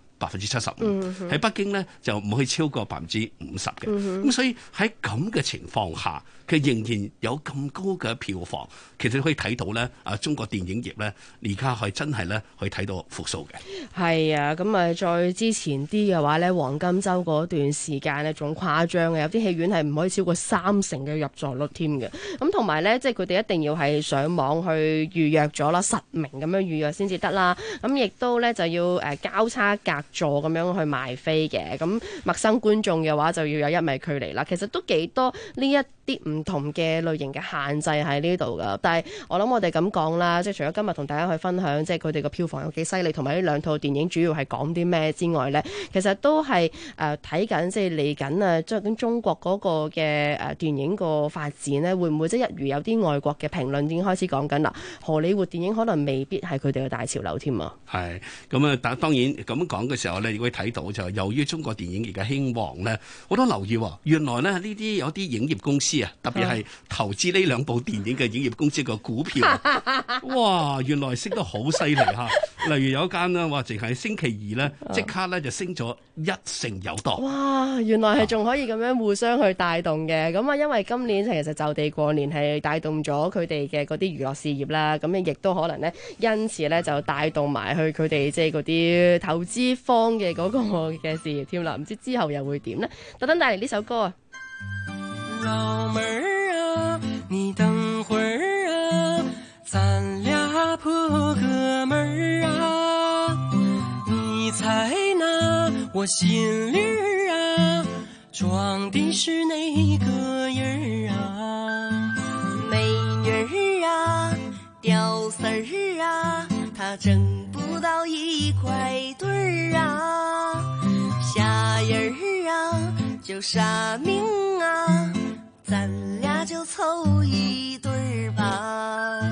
75%。喺北京呢，就唔可以超過50%嘅。咁所以喺咁嘅情況下，佢仍然有咁高嘅票房，其實你可以睇到咧，中國電影業咧而家係真係咧可以睇到復甦嘅。係啊，咁再之前啲嘅話咧，黃金週嗰段時間咧仲誇張嘅，有啲戲院係唔可以超過30%嘅入座率添嘅。咁同埋咧，即係佢哋一定要係上網去預約咗啦，實名咁樣預約先至得啦。咁亦都咧就要交叉隔座咁樣去賣飛嘅。咁陌生觀眾嘅話就要有1米距離啦。其實都幾多呢一啲唔同嘅類型嘅限制喺呢度噶，但係我諗我哋咁講啦，即係除咗今日同大家去分享，即係佢哋個票房有幾犀利，同埋呢2套電影主要係講啲咩之外呢，其實都係睇緊即係嚟緊啊，即係中國嗰個嘅電影個發展呢，會唔會即係一如有啲外國嘅評論已經開始講緊啦？荷里活電影可能未必係佢哋嘅大潮流添啊。係咁啊，但當然咁講嘅時候呢，你會睇到就由於中國電影而家興旺呢，好多留意原來呢啲有啲影業公司啊，特別係投資呢2部電影嘅影業公司嘅股票，哇！原來升得好犀利嚇。例如有一間呢，話淨係星期2呢，即刻呢就升咗1成有多。哇！原來係仲可以咁樣互相去帶動嘅。咁因為今年其實就地過年係帶動咗佢哋嘅嗰啲娛樂事業啦。咁亦都可能呢，因此呢就帶動埋去佢哋即係嗰啲投資方嘅嗰個嘅事業添啦。唔知之後又會點呢？特登帶嚟呢首歌啊！ 老妹兒啊，你等會兒啊，咱倆破個門兒啊，你猜那我心裏啊，裝的是哪個人啊？美女兒啊，屌絲兒啊，他掙不到1塊堆兒啊，瞎人兒啊，就傻命啊，咱倆就湊一對兒吧。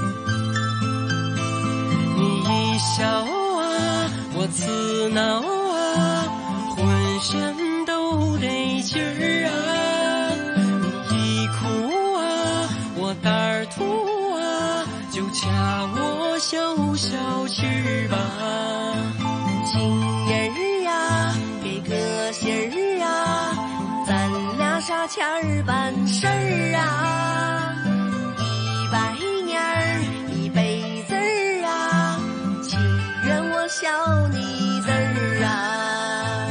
你一笑啊，我刺撓啊，渾身都得勁兒啊。 下我小小翅膀。 情人儿呀，给个信儿啊，咱俩啥钱儿办事儿啊，100年儿一辈子儿啊，情愿我笑你字儿啊。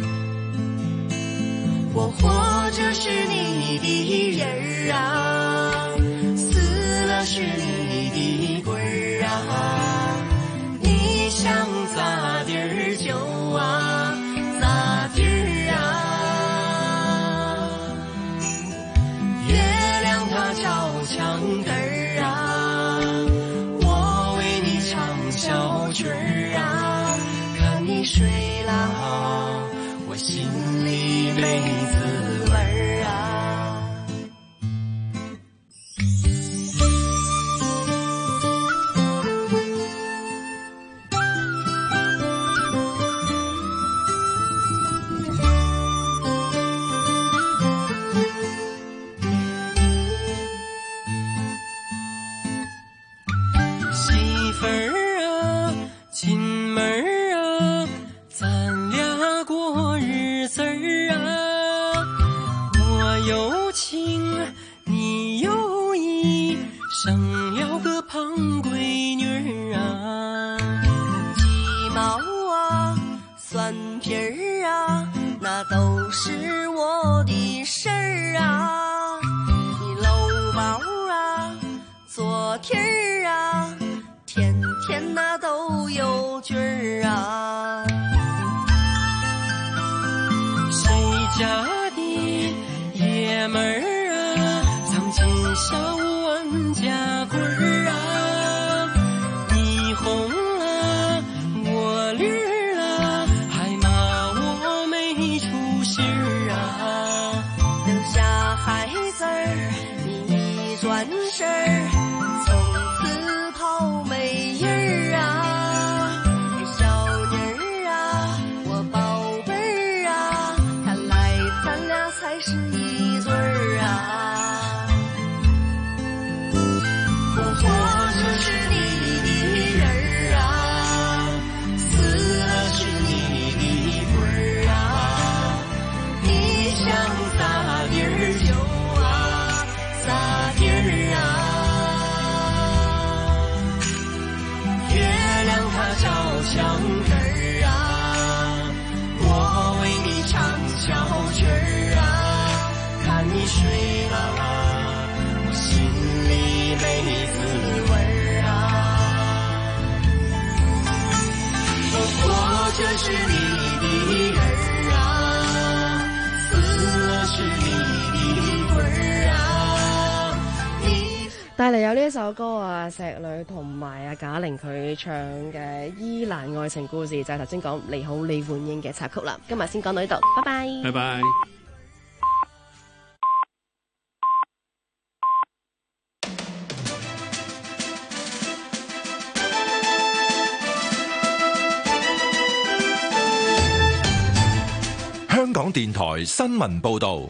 我活着是你的人儿啊，死了是你的鬼儿啊，你想咋地儿就咋地儿啊。月亮它照墙根儿啊，我为你唱小曲儿啊，看你睡了我心里没滋味儿啊。 媳妇儿啊，进门儿啊，咱俩过日子儿啊。我有情，你有意，生了个胖闺女儿啊。 鸡毛啊，蒜皮儿啊，那都是我的事儿啊。你搂包啊，做题儿啊，天天那都有句儿啊。 谁家的爷们儿啊，曾经笑俺家棍儿啊，你红了我绿了，还骂我没出息儿啊。 等下孩子儿你一转身儿，从此跑没影儿啊。小妮儿啊，我宝贝儿啊，看来咱俩才是一对儿啊。我活着是你的人儿啊，死了是你的鬼儿啊，你想咋地儿就咋地儿啊。月亮它照墙根儿啊，我为你唱小曲儿啊，看你睡了我心里没滋味儿啊。我活着是你的人儿啊，死了是你的鬼儿啊。 帶嚟有呢一首歌啊，石女同埋阿賈玲佢唱嘅《伊蘭愛情故事》，就係頭先講你好李煥英嘅插曲啦。今日先講到呢度，拜拜。 拜拜。 香港電台新聞報導。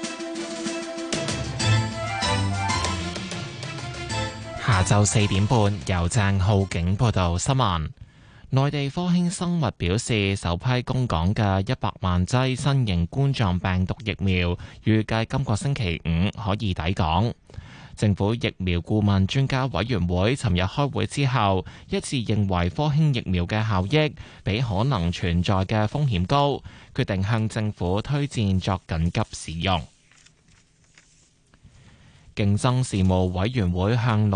下晝4點半，由鄭浩景報道新聞。內地科興生物表示，首批供港嘅100萬劑新型冠狀病毒疫苗，預計今個星期5可以抵港。政府疫苗顧問專家委員會尋日開會之後，一致認為科興疫苗嘅效益比可能存在嘅風險高，決定向政府推薦作緊急使用。競爭事務委員會向6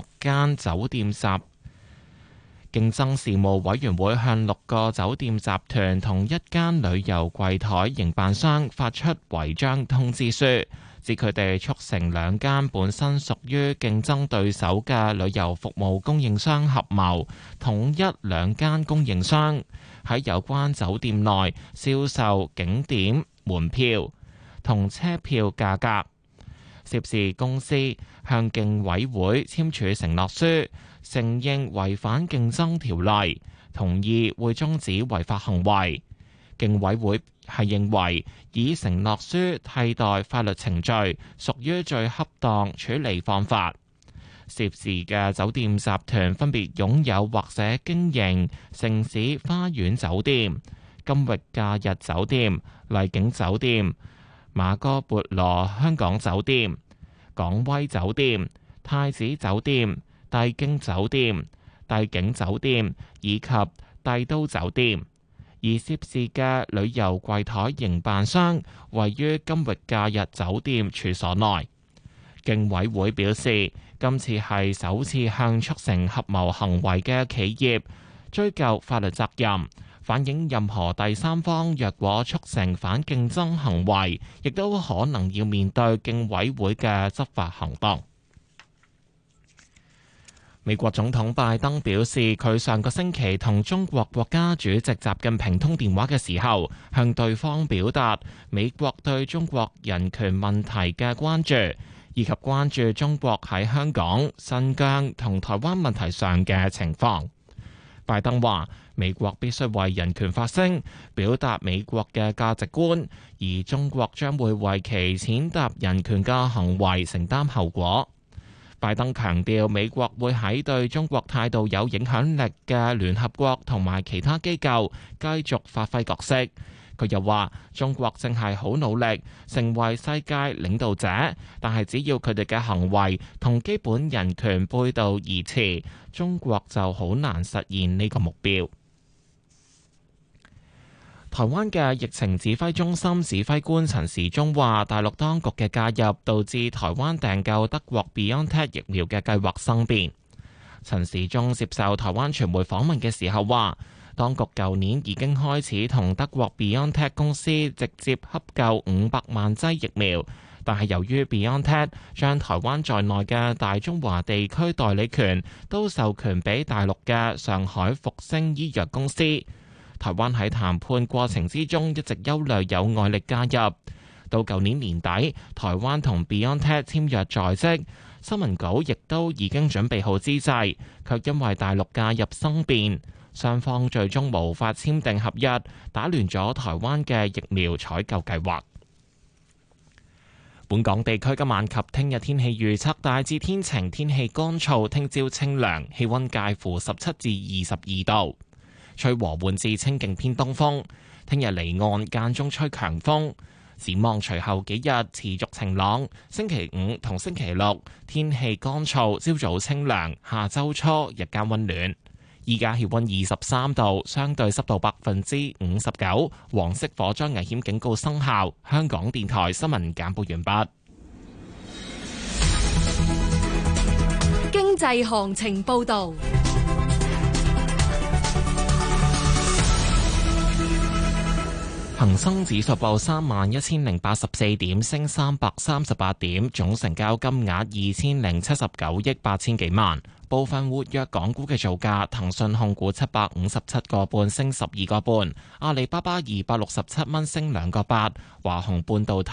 個酒店集團同1間旅遊櫃台營辦商發出違章通知書，指佢哋促成2間本身屬於競爭對手嘅旅遊服務供應商合謀，統一2間供應商喺有關酒店內銷售景點門票同車票價格。涉事公司向競委會簽署承諾書，承認違反競爭條例，同意會終止違法行為。競委會係認為以承諾書替代法律程序屬於最恰當處理方法。 涉事嘅酒店集團分別擁有或者經營城市花園酒店、金域假日酒店、麗景酒店、馬哥孛羅香港酒店、港威酒店、太子酒店、帝京酒店、帝景酒店以及帝都酒店。而涉事嘅旅遊櫃台營辦商位於金域假日酒店處所內。競委會表示，今次係首次向促成合謀行為嘅企業追究法律責任，反映任何第三方若果促成反競爭行為，亦都可能要面對競委會嘅執法行動。美國總統拜登表示，佢上個星期同中國國家主席習近平通電話嘅時候，向對方表達美國對中國人權問題嘅關注，以及關注中國喺香港、新疆同台灣問題上嘅情況。拜登話，美國必須為人權發聲，表達美國嘅價值觀，而中國將會為其踐踏人權嘅行為承擔後果。拜登強調，美國會喺對中國態度有影響力嘅聯合國同埋其他機構繼續發揮角色。佢又話，中國正係好努力成為世界領導者，但係只要佢哋嘅行為同基本人權背道而馳，中國就好難實現呢個目標。台灣嘅疫情指揮中心指揮官陳時中話，大陸當局嘅介入導致台灣訂購德國 BioNTech 疫苗嘅計劃生變。陳時中接受台灣傳媒訪問嘅時候話，當局舊年已經開始同德國 BioNTech 公司直接洽購500萬劑疫苗，但係由於 BioNTech 將台灣在內嘅大中華地區代理權都授權俾大陸嘅上海復星醫藥公司。台灣喺談判過程之中一直憂慮有外力介入，到舊年年底，台灣同 BioNTech 簽約在即，新聞稿亦都已經準備好之際，卻因為大陸介入生變，雙方最終無法簽訂合約，打亂咗台灣嘅疫苗採購計劃。本港地區今晚及聽日天氣預測大致天晴，天氣乾燥，聽朝清涼，氣溫介乎17至22度。吹和緩至清勁偏東風，聽日離岸間中吹強風。展望隨後幾日持續晴朗，星期五同星期六天氣乾燥，朝早清涼，下周初日間溫暖。依家氣溫23度，相對濕度59%，黃色火災危險警告生效。香港電台新聞簡報完畢。 經濟行情報道。 恒生指數報31,084點，升338點，總成交金額2079億8千幾萬。部分活躍港股嘅造價：騰訊控股757個半，升12個半；阿里巴巴267蚊，升2個8；華虹半導體